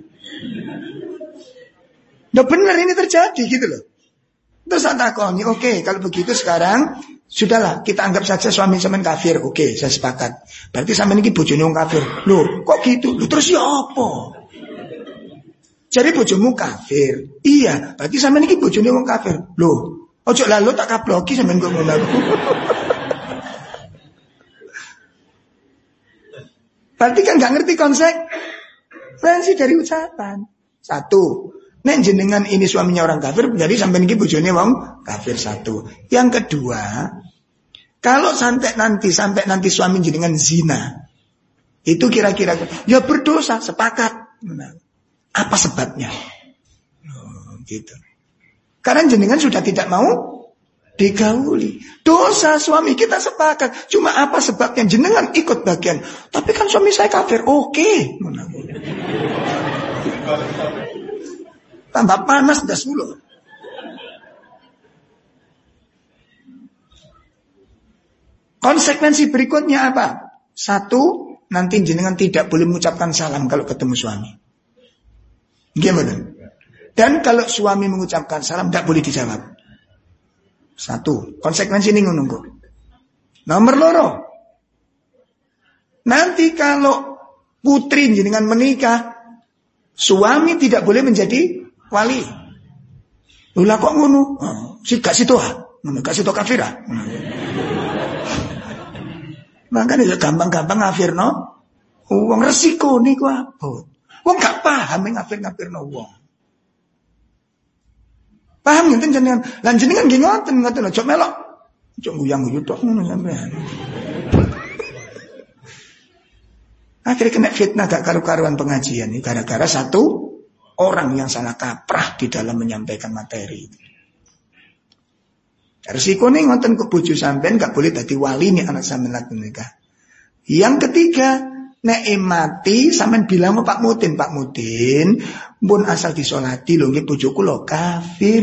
Nah bener ini terjadi gitu loh. Terus tak takoni, oke, kalau begitu sekarang sudahlah kita anggap saja suami sampean kafir. Oke, saya sepakat. Berarti sampean iki bojone wong kafir. Loh, kok gitu? Loh terus ya apa? Jadi bojomu kafir. Iya, berarti sampean iki bojone wong kafir. Loh, ojo lalu tak kabloki sampean kok ngono. Berarti kan gak ngerti konsekuensi dari ucapan. 1, nek jenengan ini suaminya orang kafir, jadi sampean iki bojone wong kafir. 1. Yang kedua, kalau sampai nanti suami jenengan zina, itu kira-kira ya berdosa, sepakat. Nah, apa sebabnya? Gitu. Karena jenengan sudah tidak mau digauli. Dosa suami kita sepakat. Cuma apa sebabnya? Jenengan ikut bagian. Tapi kan suami saya kafir. Oke. Tambah panas das mulu. Konsekuensi berikutnya apa? 1, nanti jenengan tidak boleh mengucapkan salam kalau ketemu suami. Gimana? Dan kalau suami mengucapkan salam tidak boleh dijawab. 1, konsekuensi ini nunggu. Nomor 2, nanti kalau putri jenengan menikah, suami tidak boleh menjadi wali. Lha kok ngono? Si gak situ kafirah. Makanya gampang-gampang ngafirno wong resiko niku abot. Wong gak paham ngafir-ngafirno wong. Paham ngenten jenengan? Lan jenengan nggih ngoten aja melok. Aja nguyang-guyu tok ngono sampean. Akhirnya kena fitnah gak karu-karuan pengajian ini gara-gara 1 orang yang salah kaprah di dalam menyampaikan materi. Resiko nih ngoten ke bojo sampean gak boleh dadi wali nih anak sampean lagi nikah. Yang ketiga, nek mati sampean bilang ke Pak Mudin, pun asal disolati lho nggih bojoku lho kafir.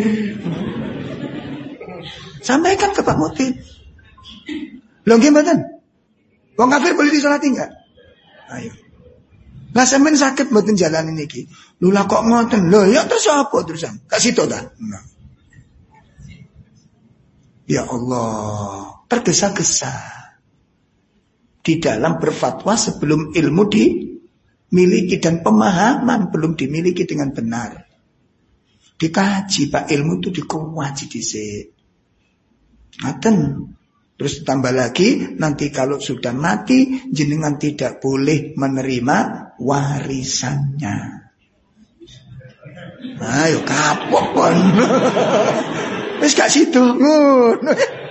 Sampaikan ke Pak Mudin. Lho nggih mboten? Wong kafir boleh disolati enggak? Ayo. Lah sampean sakit mboten jalanin iki. Lho lah kok ngoten? Lho ya terus apa terusan? Kak situ ta? Nah. Ya Allah, tergesa-gesa di dalam berfatwa sebelum ilmu dimiliki dan pemahaman belum dimiliki dengan benar. Dikaji Pak, ilmu itu dikaji dhisik. Ngaten. Terus tambah lagi, nanti kalau sudah mati, jenengan tidak boleh menerima warisannya. Ayo kapok kon. Wis gak sido ngono.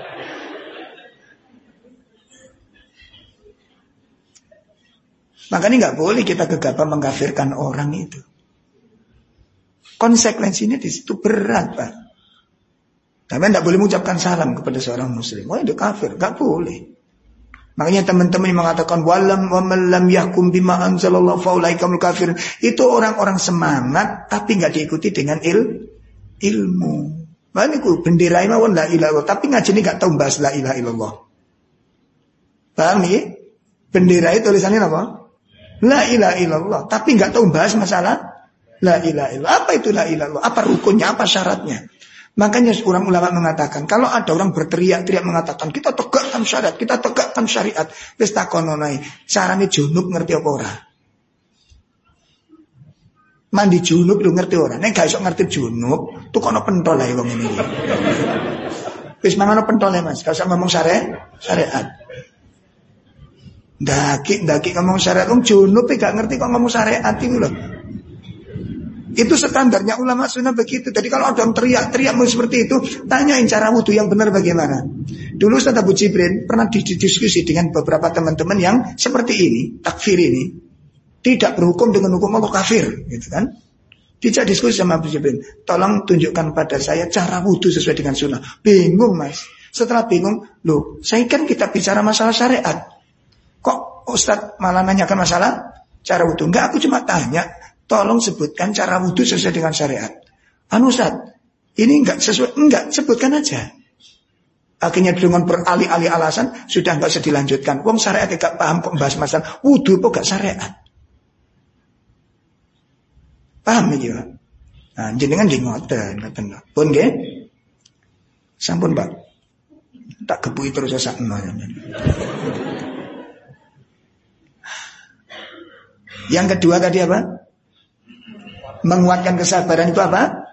Makanya nggak boleh kita gegabah mengkafirkan orang itu. Konsekuensinya di situ berat, Pak. Tapi tidak boleh mengucapkan salam kepada seorang muslim. Oh itu kafir, nggak boleh. Makanya teman-teman yang mengatakan walam yahkum bima anzalallahu faulaikamul kafir, itu orang-orang semangat tapi nggak diikuti dengan ilmu. Makanya ku bendera mawon la ilaha illallah, tapi ngajeni nggak tahu bahas la ilaha illallah. Paham nih? Bendera itu tulisannya apa? La ilaha illallah, tapi nggak tahu bahas masalah la ilaha illallah. Apa itu la ilaha illallah? Apa rukunnya? Apa syaratnya? Makanya orang ulama mengatakan, kalau ada orang berteriak-teriak mengatakan kita tegakkan syariat, kita tegakkan syariat, wis takononai, carane junub ngerti apa ora? Mandi junub lu ngerti ora? Nek gak iso ngerti junub, tuh kono pentol ae wong ngene iki. Wis mangono pentol Mas, gak usah ngomong syariat. Daki ngomong syariat, junub gak ngerti kok ngomong syariat itu loh. Itu standarnya ulama sunnah begitu. Jadi kalau ada orang teriak-teriak seperti itu, tanyain cara wudhu yang benar bagaimana. Dulu Ustaz Abu Jibrin pernah didiskusi dengan beberapa teman-teman yang seperti ini, takfir ini, tidak berhukum dengan hukum Allah kafir, gitu kan? Dijak diskusi sama Abu Jibrin, tolong tunjukkan pada saya cara wudhu sesuai dengan sunnah. Bingung mas. Setelah bingung, loh, saya kan kita bicara masalah syariat. Kok Ustaz malah nanyakan masalah cara wudhu? Enggak, aku cuma tanya, tolong sebutkan cara wudhu sesuai dengan syariat. Ustaz, ini enggak sesuai, enggak, sebutkan aja. Akhirnya dengan beralih-alih alasan, sudah enggak usah dilanjutkan. Wong syariat enggak paham kok bahas masalah wudhu kok enggak syariat. Paham ya, Pak? Nah, jenengan nggih ngoten. Pun nggih. Sampun, Pak. Tak gebui terus sakno. Yang kedua tadi apa? Menguatkan kesabaran itu apa?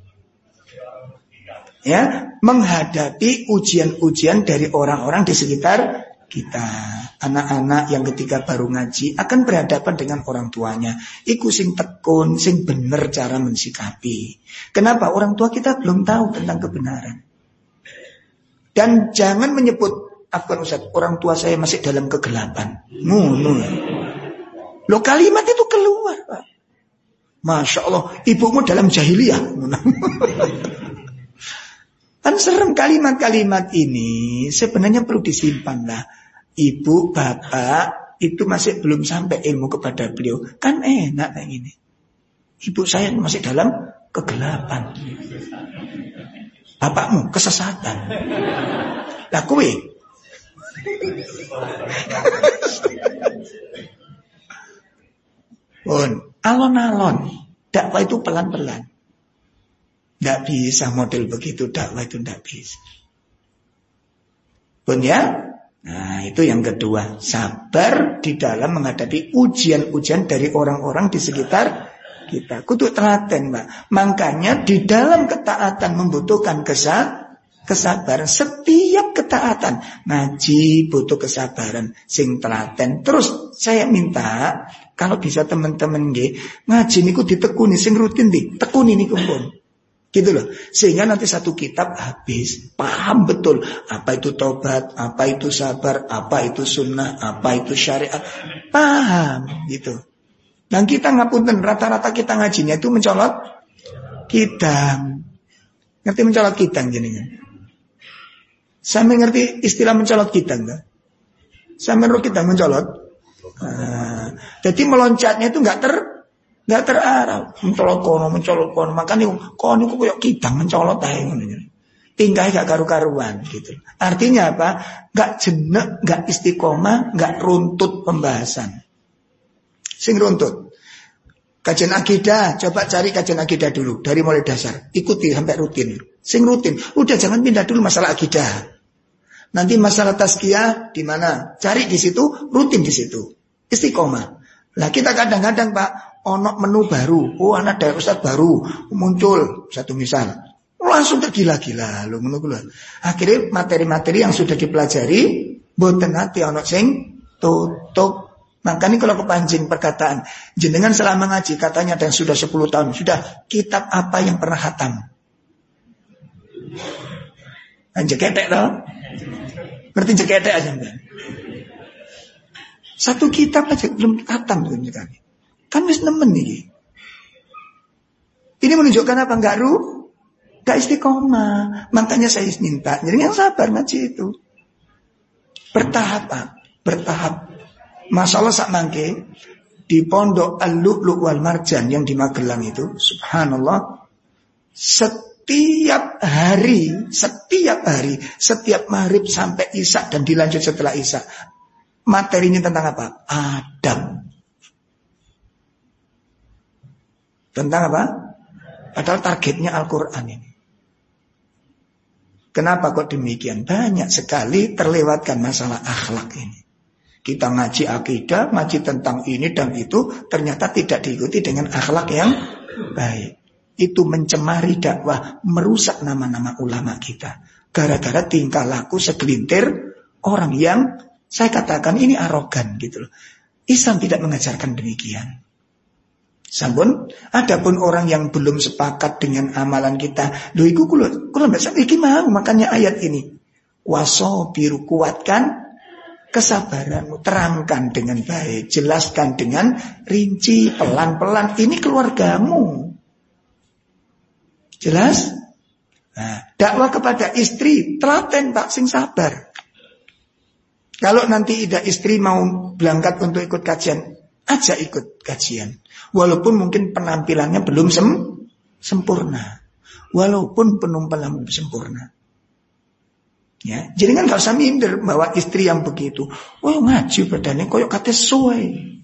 Ya, menghadapi ujian-ujian dari orang-orang di sekitar kita. Anak-anak yang ketika baru ngaji akan berhadapan dengan orang tuanya. Iku sing tekun, sing bener cara mensikapi. Kenapa? Orang tua kita belum tahu tentang kebenaran. Dan jangan menyebut, Ustaz, orang tua saya masih dalam kegelapan. Loh, kalimat itu keluar, Pak. Masya Allah, ibumu dalam jahiliyah. Kan serem kalimat-kalimat ini. Sebenarnya perlu disimpan lah. Ibu, bapak itu masih belum sampai ilmu kepada beliau. Kan enak kayak gini. Ibu saya masih dalam kegelapan. Bapakmu kesesatan. Lah kowe. Alon-alon. Dakwah itu pelan-pelan. Tidak bisa model begitu. Dakwah itu tidak bisa. Ya. Nah, itu yang kedua. Sabar di dalam menghadapi ujian-ujian dari orang-orang di sekitar kita. Kudu telaten, Mbak. Makanya di dalam ketaatan membutuhkan kesabaran. Setiap ketaatan ngaji butuh kesabaran, sing telaten. Terus saya minta kalau bisa teman-teman ngaji niku ditekuni, sing rutin tekuni niku pun. Gitu loh. Sehingga nanti satu kitab habis, paham betul apa itu taubat, apa itu sabar, apa itu sunnah, apa itu syariat. Paham gitu. Dan kita ngapunten, rata-rata kita ngajinya itu mencolot kidang. Ngerti mencolot kidang jenengan? Sampai ngerti istilah mencolot kidang enggak? Sampai ngerti kita mencolot. Jadi meloncatnya itu enggak terarah, mencolot kono. Makanya kono itu kayak kidang mencolot aja. Tingkahnya gak karu-karuan gitu. Artinya apa? Gak jenek, gak istiqomah, gak runtut pembahasan. Sing runtut. Kajian akidah, coba cari kajian akidah dulu dari mulai dasar. Ikuti sampai rutin. Sing rutin. Udah jangan pindah dulu masalah akidah. Nanti masalah tazkiyah di mana? Cari di situ, rutin di situ. Istiqomah. Lah kita kadang-kadang Pak, ono menu baru. Anak dari ustaz baru muncul, satu misal. Langsung tergila-gila lho ngono kuwi. Akhirnya materi-materi yang sudah dipelajari mboten ati ono sing tutup. Makanya kalau kepancing perkataan jenengan selama ngaji katanya dan sudah 10 tahun, sudah kitab apa yang pernah khatam? Jeketek toh? Ngerti jeketek aja enggak? Satu kitab aja belum khatam tuh kami. Kan wis nemen iki. Ini menunjukkan apa? Enggak istiqomah. Makanya saya minta jenengan sabar ngaji itu. Bertahap, Pak. Bertahap. Masalah sak mangke di pondok Al-Lu'lu' wal Marjan yang di Magelang itu, subhanallah, setiap hari, setiap maghrib sampai isya dan dilanjut setelah isya, materinya tentang apa? Adab. Tentang apa? Padahal targetnya Al-Quran ini. Kenapa kok demikian? Banyak sekali terlewatkan masalah akhlak ini. Kita ngaji akidah, ngaji tentang ini dan itu, ternyata tidak diikuti dengan akhlak yang baik. Itu mencemari dakwah, merusak nama-nama ulama kita. Gara-gara tingkah laku segelintir orang yang Saya katakan ini arogan gitu loh. Islam tidak mengajarkan demikian. Sampun, adapun orang yang belum sepakat dengan amalan kita, lho iku kula mbak iki mau makanya ayat ini. Wasobiru, kuatkan kesabaranmu, terangkan dengan baik, jelaskan dengan rinci, pelan-pelan. Ini keluargamu. Jelas? Nah, dakwah kepada istri, telaten Pak, sing sabar. Kalau nanti ada istri mau berangkat untuk ikut kajian, ajak ikut kajian. Walaupun mungkin penampilannya belum sempurna. Walaupun penampilan belum sempurna. Ya, jadi kan gak usah minder bawa istri yang begitu. Oh ngaji badannya koyok kate suwe.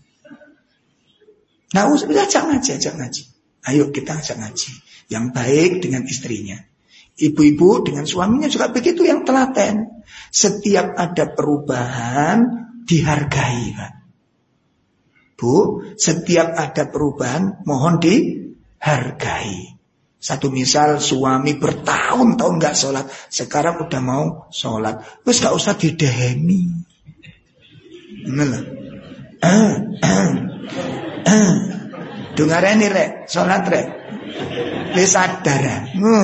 Nah, ajak ngaji. Ayo kita ajak ngaji. Yang baik dengan istrinya. Ibu-ibu dengan suaminya juga begitu, yang telaten. Setiap ada perubahan dihargai, Pak. Bu, setiap ada perubahan mohon dihargai. Satu misal suami bertahun-tahun gak sholat, sekarang udah mau sholat, terus gak usah dideheni. Dengareni rek, sholat rek. Sadar.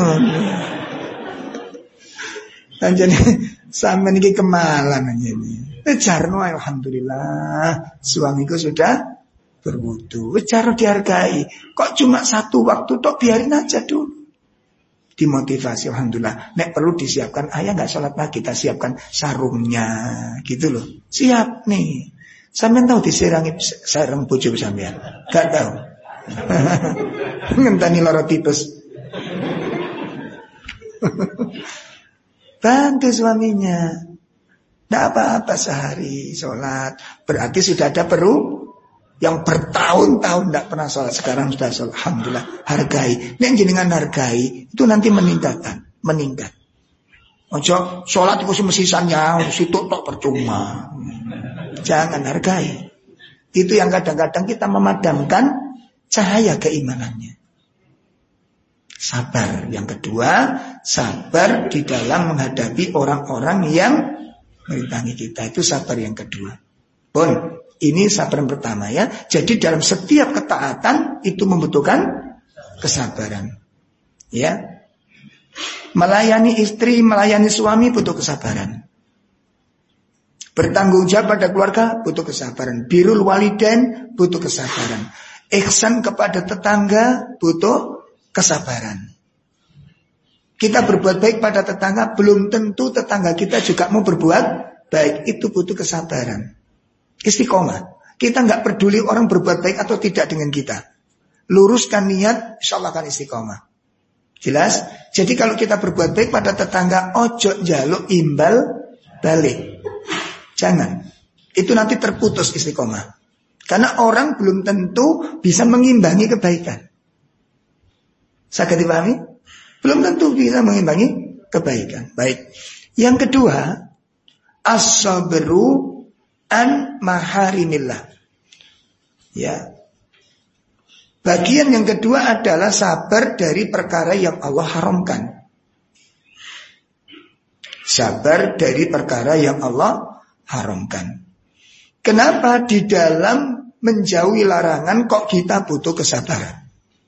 Jadi sampean iki kemalan ini. Jarno alhamdulillah suamiku sudah berwudu. Jarno dihargai. Kok cuma satu waktu tok, biarin aja dulu. Dimotivasi alhamdulillah. Nek perlu disiapkan ayah enggak sholat lagi, kita siapkan sarungnya gitu loh. Siap nih. Sampean tahu disirangi sarung bojo sampean? Enggak tahu. Ngenteni lara tipes. Bantu suaminya. Tidak apa-apa sehari sholat. Berarti sudah ada yang bertahun-tahun tidak pernah sholat, sekarang sudah sholat. Alhamdulillah, hargai. Nek jenengan hargai, itu nanti meningkat. Ojo sholat itu mesisannya, situ tok percuma. Jangan, hargai. Itu yang kadang-kadang kita memadamkan cahaya keimanannya. Sabar. Yang kedua, sabar di dalam menghadapi orang-orang yang merintangi kita. Itu sabar yang kedua. Pun, ini sabar yang pertama ya. Jadi dalam setiap ketaatan itu membutuhkan kesabaran. Ya. Melayani istri, melayani suami butuh kesabaran. Bertanggung jawab pada keluarga butuh kesabaran. Birrul walidain butuh kesabaran. Ihsan kepada tetangga butuh kesabaran. Kita berbuat baik pada tetangga, belum tentu tetangga kita juga mau berbuat baik. Itu butuh kesabaran. Istiqomah. Kita nggak peduli orang berbuat baik atau tidak dengan kita. Luruskan niat, insya Allah akan istiqomah. Jelas? Jadi kalau kita berbuat baik pada tetangga, ojo jaluk imbal balik. Jangan. Itu nanti terputus istiqomah. Karena orang belum tentu bisa mengimbangi kebaikan. Saya dipahami? Belum tentu bisa mengimbangi kebaikan. Baik. Yang kedua, as-sabru an maharimillah. Ya. Bagian yang kedua adalah sabar dari perkara yang Allah haramkan. Sabar dari perkara yang Allah haramkan. Kenapa di dalam menjauhi larangan kok kita butuh kesabaran?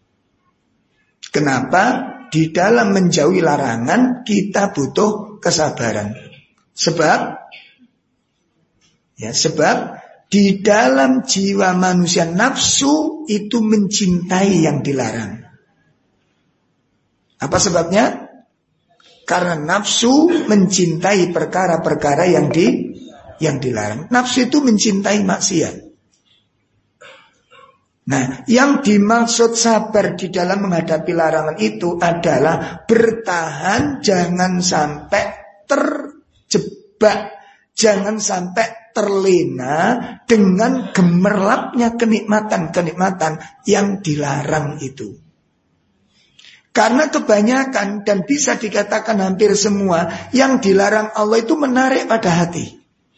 Kenapa di dalam menjauhi larangan kita butuh kesabaran? Sebab di dalam jiwa manusia nafsu itu mencintai yang dilarang. Apa sebabnya? Karena nafsu mencintai perkara-perkara yang dilarang. Nafsu itu mencintai maksiat. Nah, yang dimaksud sabar di dalam menghadapi larangan itu adalah bertahan, jangan sampai terjebak, jangan sampai terlena dengan gemerlapnya kenikmatan-kenikmatan yang dilarang itu. Karena kebanyakan dan bisa dikatakan hampir semua yang dilarang Allah itu menarik pada hati.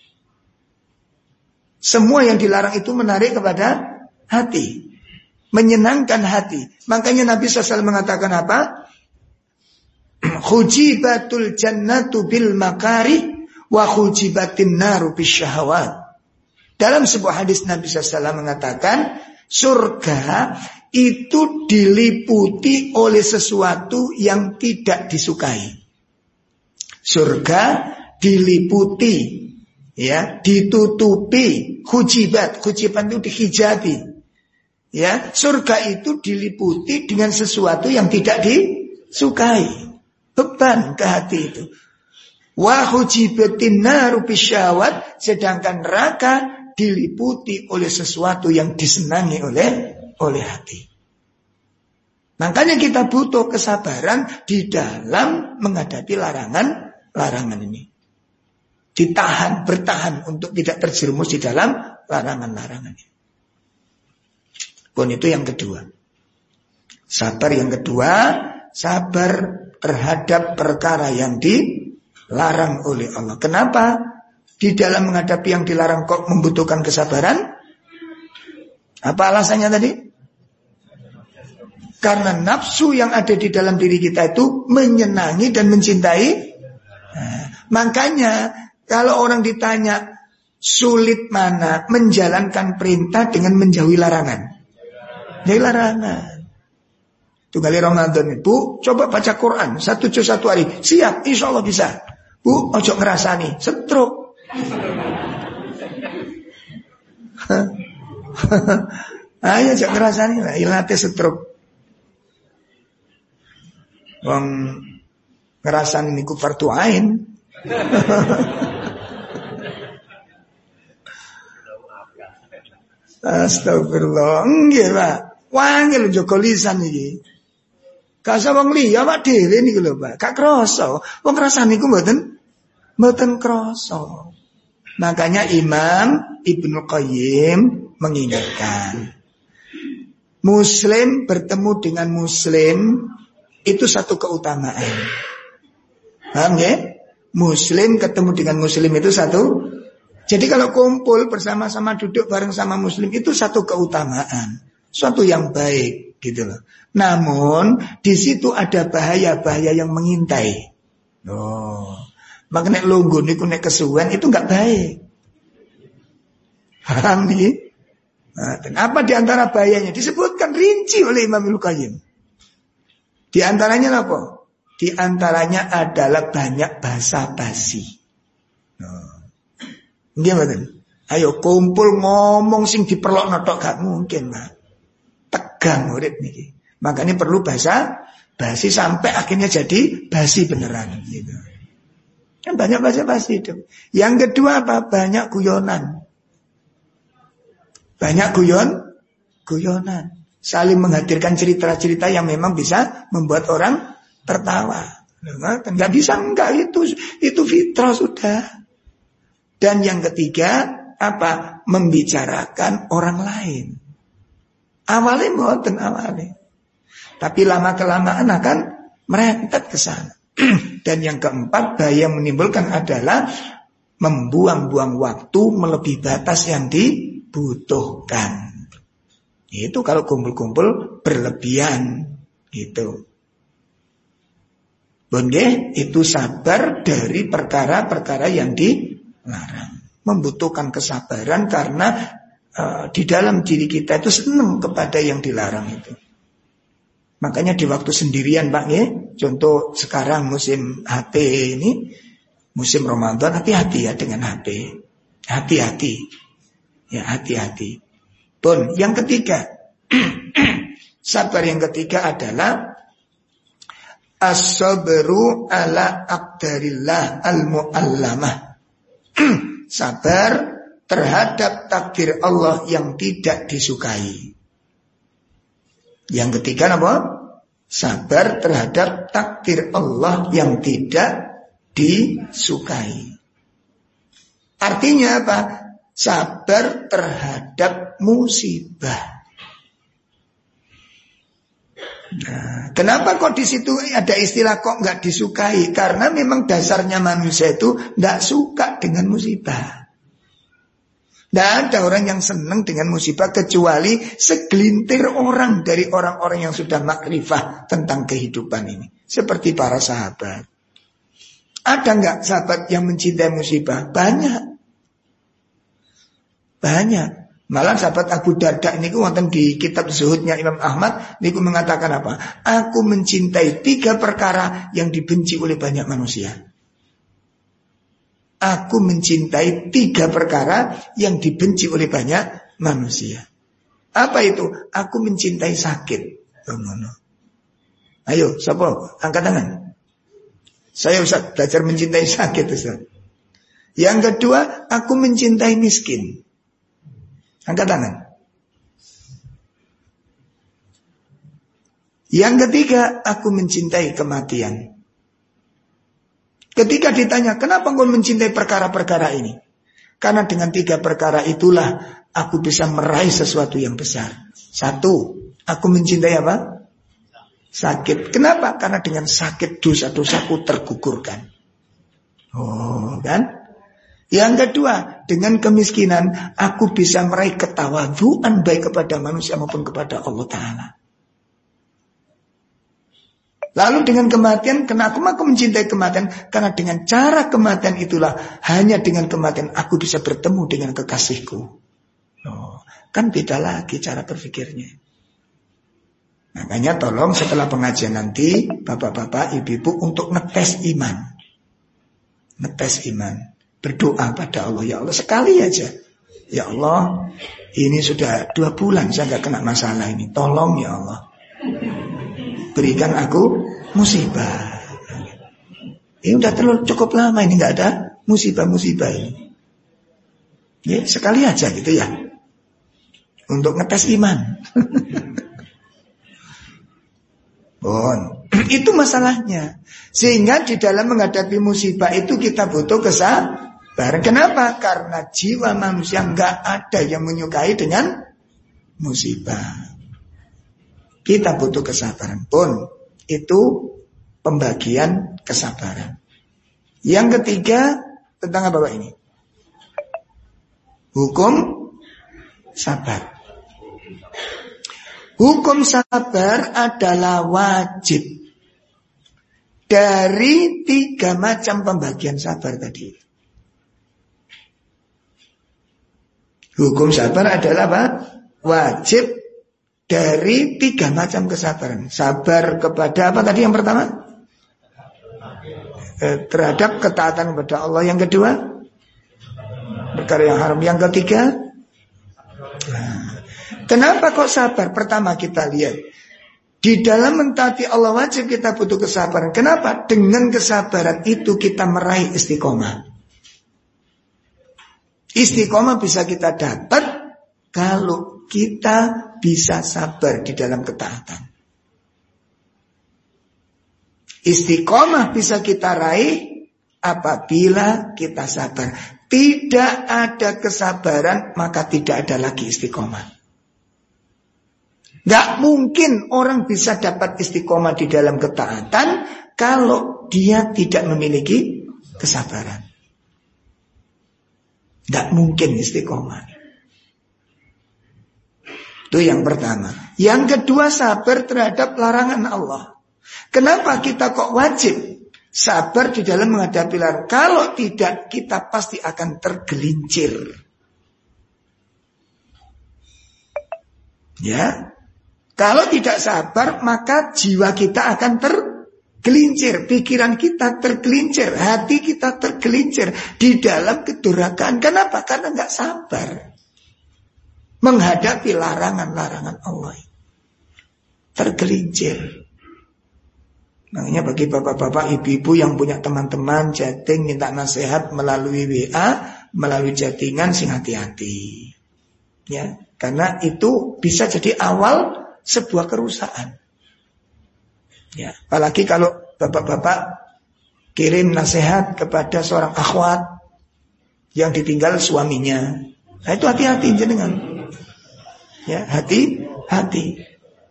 Semua yang dilarang itu menarik kepada hati, menyenangkan hati. Makanya Nabi SAW mengatakan apa? Hujibatul jannatu bil makari Wa hujibatin naru bisyahawat. Dalam sebuah hadis Nabi SAW mengatakan, surga itu diliputi oleh sesuatu yang tidak disukai. Surga diliputi, ya, ditutupi, hujibat itu dihijabi. Ya, surga itu diliputi dengan sesuatu yang tidak disukai. Beban ke hati itu. Wa hujibatin naru bisyahawat, sedangkan neraka diliputi oleh sesuatu yang disenangi oleh hati. Makanya kita butuh kesabaran di dalam menghadapi larangan ini. Bertahan untuk tidak terjerumus di dalam larangan-larangan ini. Pun itu yang kedua. Sabar yang kedua, sabar terhadap perkara yang dilarang oleh Allah. Kenapa? Di dalam menghadapi yang dilarang kok membutuhkan kesabaran? Apa alasannya tadi? Karena nafsu yang ada di dalam diri kita itu menyenangi dan mencintai. Nah, makanya kalau orang ditanya sulit mana menjalankan perintah dengan menjauhi larangan? Jauhi larangan. Tunggali Ramadan, Bu, coba baca Quran 1 juz 1 hari. Siap, insya Allah bisa. Bu, ojo ngerasani, stroke. Ayo jangan ngerasani lah, ilate stroke. Wong ngerasani niku fardu ain. Astagfirullah. Nggih, Pak. Wangil njogo lisan iki. Kasa wong liya Pak dhewe niku lho, Pak. Gak krasa. Wong ngrasani niku mboten krasa. Makanya Imam Ibnu Qayyim mengingatkan, Muslim bertemu dengan Muslim itu satu keutamaan. Paham ya? Muslim ketemu dengan Muslim itu satu. Jadi kalau kumpul bersama-sama duduk bareng sama Muslim itu satu keutamaan, suatu yang baik gitu loh. Namun di situ ada bahaya-bahaya yang mengintai. Makanya lungguh niku nek kesuwen itu enggak baik. Paham nih? Nah, dan apa di antara bahayanya disebutkan rinci oleh Imam Ibnu Qayyim. Di antaranya apa? Di antaranya adalah banyak basa-basi. Gimana? Ayo kumpul ngomong sing diperlokno tok gak mungkin, Pak. Tegang urip niki. Makanya perlu basa-basi sampai akhirnya jadi basi beneran gitu. Kan banyak basa-basi itu. Yang kedua apa? Banyak guyonan. Banyak guyonan. Saling menghadirkan cerita-cerita yang memang bisa membuat orang tertawa. Enggak bisa, enggak, itu fitrah sudah. Dan yang ketiga apa? Membicarakan orang lain. Awalnya mboten awalnya. Tapi lama-kelamaan akan merentet ke sana. Dan yang keempat, bahaya yang menimbulkan adalah membuang-buang waktu melebihi batas yang dibutuhkan. Itu kalau kumpul-kumpul berlebihan gitu. Bonge, itu sabar dari perkara-perkara yang dilarang. Membutuhkan kesabaran karena di dalam diri kita itu senang kepada yang dilarang itu. Makanya di waktu sendirian, Pak, ya, contoh sekarang musim HP ini, musim Ramadan, hati-hati ya dengan HP. Hati-hati. Ya, hati-hati. Pun yang ketiga, sabar yang ketiga adalah as-sabru ala aqdarillah al-mu'allamah. Sabar terhadap takdir Allah yang tidak disukai. Yang ketiga apa? Sabar terhadap takdir Allah yang tidak disukai. Artinya apa? Sabar terhadap musibah. Nah, kenapa kok di situ ada istilah kok nggak disukai? Karena memang dasarnya manusia itu nggak suka dengan musibah. Dan ada orang yang senang dengan musibah kecuali segelintir orang dari orang-orang yang sudah makrifah tentang kehidupan ini. Seperti para sahabat. Ada enggak sahabat yang mencintai musibah? Banyak. Malah sahabat Abu Darda ini wonten di kitab Zuhudnya Imam Ahmad niku mengatakan apa? Aku mencintai 3 perkara yang dibenci oleh banyak manusia. Aku mencintai 3 perkara yang dibenci oleh banyak manusia. Apa itu? Aku mencintai sakit. Ayo, siapa? Angkat tangan. Saya Ustaz belajar mencintai sakit, Ustaz. Yang kedua, aku mencintai miskin. Angkat tangan. Yang ketiga, aku mencintai kematian. Ketika ditanya, kenapa engkau mencintai perkara-perkara ini? Karena dengan 3 perkara itulah aku bisa meraih sesuatu yang besar. 1, aku mencintai apa? Sakit. Kenapa? Karena dengan sakit dosa-dosaku tergugurkan. Oh, kan? Yang kedua, dengan kemiskinan aku bisa meraih ketawadhuan baik kepada manusia maupun kepada Allah Ta'ala. Lalu dengan kematian, kenapa aku mencintai kematian? Karena dengan cara kematian itulah, hanya dengan kematian aku bisa bertemu dengan kekasihku. Oh, kan beda lagi cara berpikirnya. Makanya tolong setelah pengajian nanti, bapak-bapak, ibu-ibu untuk ngetes iman. Ngetes iman. Berdoa pada Allah, ya Allah sekali aja. Ya Allah, ini sudah 2 bulan saya gak kena masalah ini. Tolong ya Allah, berikan aku musibah. Ini udah terlalu cukup lama ini gak ada musibah-musibah ini. Ya sekali aja gitu ya, untuk ngetes iman. Bon, itu masalahnya. Sehingga di dalam menghadapi musibah itu kita butuh kesabaran. Kenapa? Karena jiwa manusia gak ada yang menyukai dengan musibah. Kita butuh kesabaran. Pun itu pembagian kesabaran. Yang ketiga, tentang apa Pak ini? Hukum sabar. Hukum sabar adalah wajib dari 3 macam pembagian sabar tadi. Hukum sabar adalah apa? Wajib dari 3 macam kesabaran. Sabar kepada apa tadi yang pertama? Terhadap ketaatan kepada Allah. Yang kedua? Perkara yang haram. Yang ketiga? Kenapa kok sabar? Pertama kita lihat, di dalam mentaati Allah wajib kita butuh kesabaran. Kenapa? Dengan kesabaran itu kita meraih istiqomah. Istiqomah bisa kita dapat kalau kita bisa sabar di dalam ketaatan. Istiqomah bisa kita raih apabila kita sabar. Tidak ada kesabaran, maka tidak ada lagi istiqomah. Gak mungkin orang bisa dapat istiqomah di dalam ketaatan kalau dia tidak memiliki kesabaran. Gak mungkin istiqomah. Itu yang pertama. Yang kedua, sabar terhadap larangan Allah. Kenapa kita kok wajib sabar di dalam menghadapi larangan? Kalau tidak, kita pasti akan tergelincir. Ya. Kalau tidak sabar, maka jiwa kita akan tergelincir, pikiran kita tergelincir, hati kita tergelincir di dalam kedurhakaan. Kenapa? Karena nggak sabar menghadapi larangan-larangan Allah. Tergelincir. Makanya bagi bapak-bapak, ibu-ibu yang punya teman-teman chatting minta nasihat melalui WA, melalui chattingan, sing hati-hati. Ya, karena itu bisa jadi awal sebuah kerusakan. Ya, apalagi kalau bapak-bapak kirim nasihat kepada seorang akhwat yang ditinggal suaminya. Nah, itu hati-hati jenengan. Ya, hati-hati.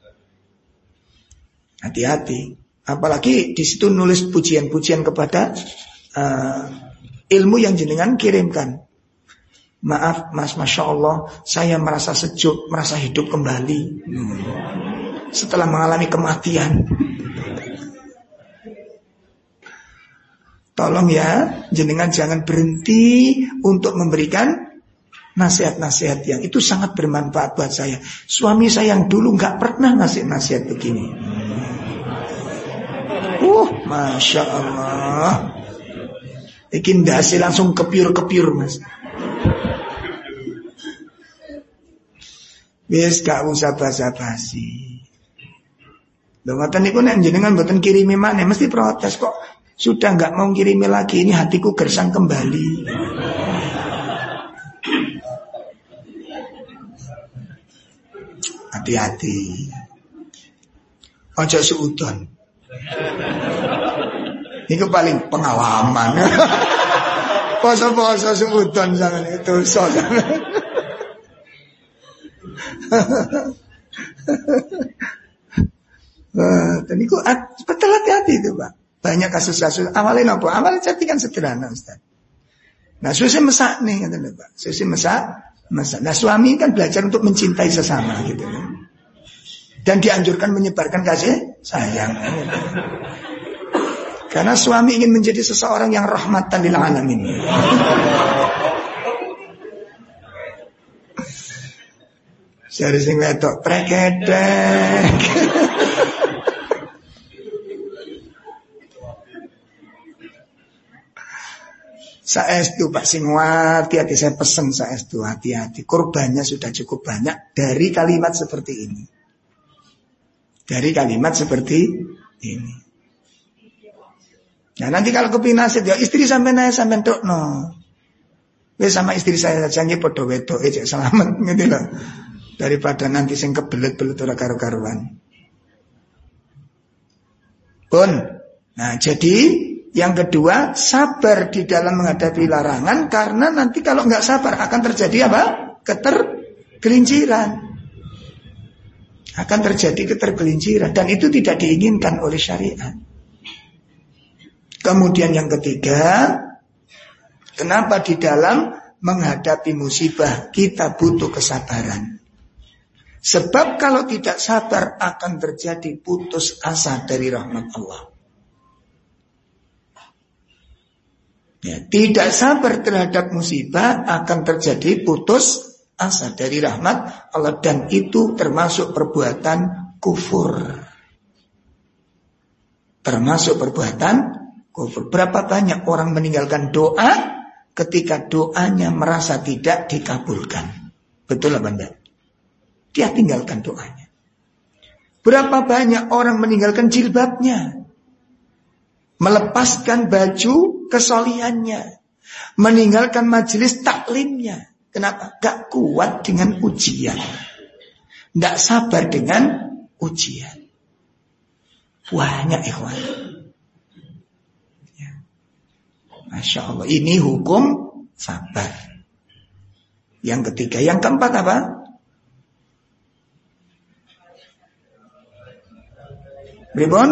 Hati-hati. Apalagi di situ nulis pujian-pujian kepada ilmu yang jenengan kirimkan. Maaf mas, Masya Allah, saya merasa sejuk, merasa hidup kembali setelah mengalami kematian. tolong ya, jenengan jangan berhenti untuk memberikan nasihat-nasihat yang itu sangat bermanfaat buat saya. Suami saya yang dulu nggak pernah ngasih nasihat begini. Masya Allah. Bikin dasi langsung kepiur-kepiur mas. Wis gak usah basa-basi. Lho ngoten niku nek jenengan mboten kirimi maneh mesti protes kok. Sudah enggak mau kirimi lagi, ini hatiku gersang kembali. Hati-hati. Ojo suudon. Niku paling pengalaman. Poso-poso suudon sangan itu sangan. Dan itu betul hati-hati itu Pak. Banyak kasus-kasus. Awalnya apa? Awalnya cantik kan sederhana Ustaz. Nah susi mesak nih katanya Pak. Susi mesak. Nah suami kan belajar untuk mencintai sesama gitu kan. Dan dianjurkan menyebarkan kasih sayang. Karena suami ingin menjadi seseorang yang rahmatan lil alamin. Sari sing wedok prekedek. Saestu Pak sing hati-hati, saya pesen saestu hati-hati. Korbannya sudah cukup banyak dari kalimat seperti ini. Dari kalimat seperti ini. Nah nanti kalau kepingin nasihat ya istri sampai naik sampai tok no. Wes sama istri saya saja nggih padha wedok cek selamat gitu loh. Daripada nanti sing kebelet-belet ora karo-karuan. Pun. Nah, jadi yang kedua, sabar di dalam menghadapi larangan karena nanti kalau enggak sabar akan terjadi apa? Ketergelinciran. Akan terjadi ketergelinciran dan itu tidak diinginkan oleh syariat. Kemudian yang ketiga, kenapa di dalam menghadapi musibah kita butuh kesabaran? Sebab kalau tidak sabar akan terjadi putus asa dari rahmat Allah. Ya, tidak sabar terhadap musibah akan terjadi putus asa dari rahmat Allah dan itu termasuk perbuatan kufur. Termasuk perbuatan kufur. Berapa banyak orang meninggalkan doa ketika doanya merasa tidak dikabulkan. Betul apa enggak? Dia tinggalkan doanya. Berapa banyak orang meninggalkan jilbabnya, melepaskan baju kesolihannya, meninggalkan majelis taklimnya. Kenapa? Gak kuat dengan ujian, gak sabar dengan ujian. Banyak ikhwan ya. Masya Allah. Ini hukum sabar. Yang ketiga. Yang keempat apa? Ribon,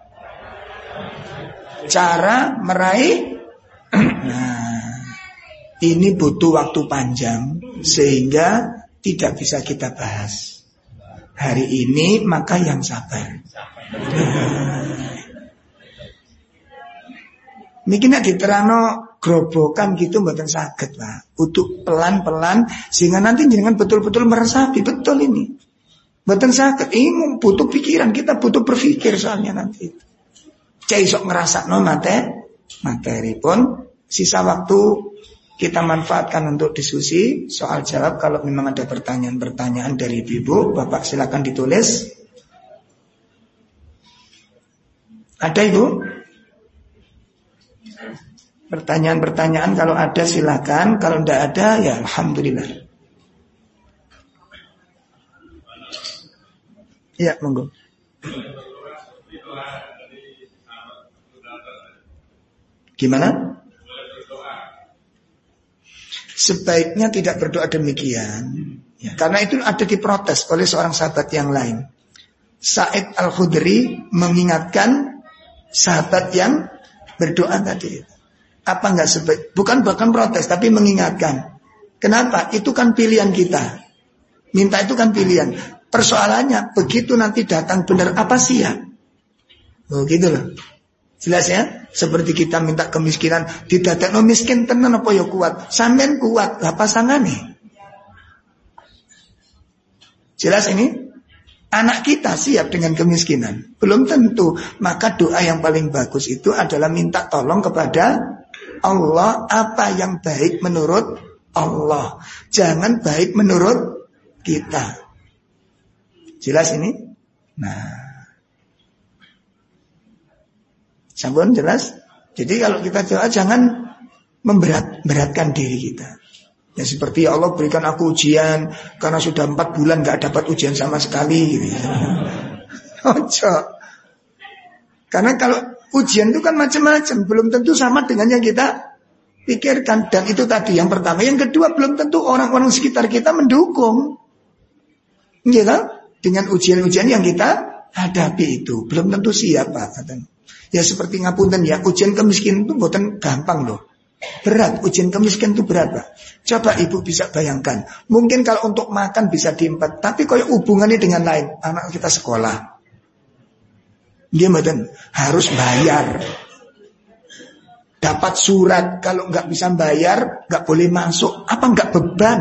cara meraih. Nah, ini butuh waktu panjang sehingga tidak bisa kita bahas hari ini, maka yang sabar. Niki nek diterangno grobokan gitu mboten saged, Pak. Butuh pelan-pelan sehingga nanti jenengan betul-betul meresapi betul ini. Mboten saged, ini butuh pikiran, kita butuh berpikir soalnya nanti. Cai sok ngerasakno materi pun sisa waktu kita manfaatkan untuk diskusi soal jawab. Kalau memang ada pertanyaan-pertanyaan dari Ibu, Bapak silakan ditulis. Ada Ibu? Pertanyaan-pertanyaan kalau ada silakan, kalau tidak ada ya alhamdulillah. Ya, monggo. Gimana? Sebaiknya tidak berdoa demikian ya, karena itu ada diprotes oleh seorang sahabat yang lain. Sa'id Al-Khudri mengingatkan sahabat yang berdoa tadi. Apa enggak sebaik? Bukan bahkan protes, tapi mengingatkan. Kenapa? Itu kan pilihan kita. Minta itu kan pilihan. Persoalannya begitu nanti datang benar apa siap? Oh gitu loh. Jelas ya? Seperti kita minta kemiskinan, didadekno miskin tenan apa ya kuat? Sampean kuat, lah pasangane. Jelas ini? Anak kita siap dengan kemiskinan? Belum tentu. Maka doa yang paling bagus itu adalah minta tolong kepada Allah, apa yang baik menurut Allah. Jangan baik menurut kita. Jelas ini? Nah, sampun jelas? Jadi kalau kita doa jangan memberatkan diri kita. Ya seperti ya Allah berikan aku ujian karena sudah 4 bulan gak dapat ujian sama sekali gitu. Ojo. Karena kalau ujian itu kan macam-macam, belum tentu sama dengan yang kita pikirkan. Dan itu tadi yang pertama. Yang kedua, belum tentu orang-orang sekitar kita mendukung, gitu? Dengan ujian-ujian yang kita hadapi itu belum tentu siap, Pak. Ya seperti ngapunten ya, ujian kemiskinan itu bukan gampang loh. Berat, ujian kemiskinan itu berat, Pak. Coba ibu bisa bayangkan. Mungkin kalau untuk makan bisa diempat, tapi kalau hubungannya dengan lain, anak kita sekolah, dia harus bayar. Dapat surat, kalau nggak bisa bayar, nggak boleh masuk. Apa nggak beban?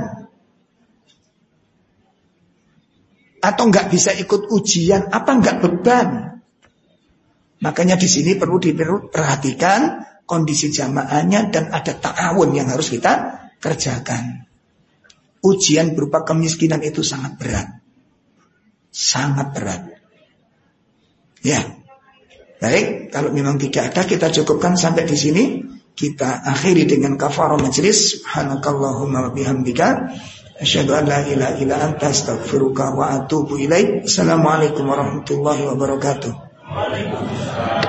Atau nggak bisa ikut ujian, apa nggak beban? Makanya di sini perlu diperhatikan kondisi jamaahnya dan ada ta'awun yang harus kita kerjakan. Ujian berupa kemiskinan itu sangat berat. Sangat berat. Ya. Baik, kalau memang tidak ada kita cukupkan sampai di sini. Kita akhiri dengan kafarah majlis. Subhanakallahumma wa bihamdika asyhadu an la ilaha illa anta astaghfiruka wa atubu ilaik. Assalamualaikum warahmatullahi wabarakatuh. Waalaikumsalam.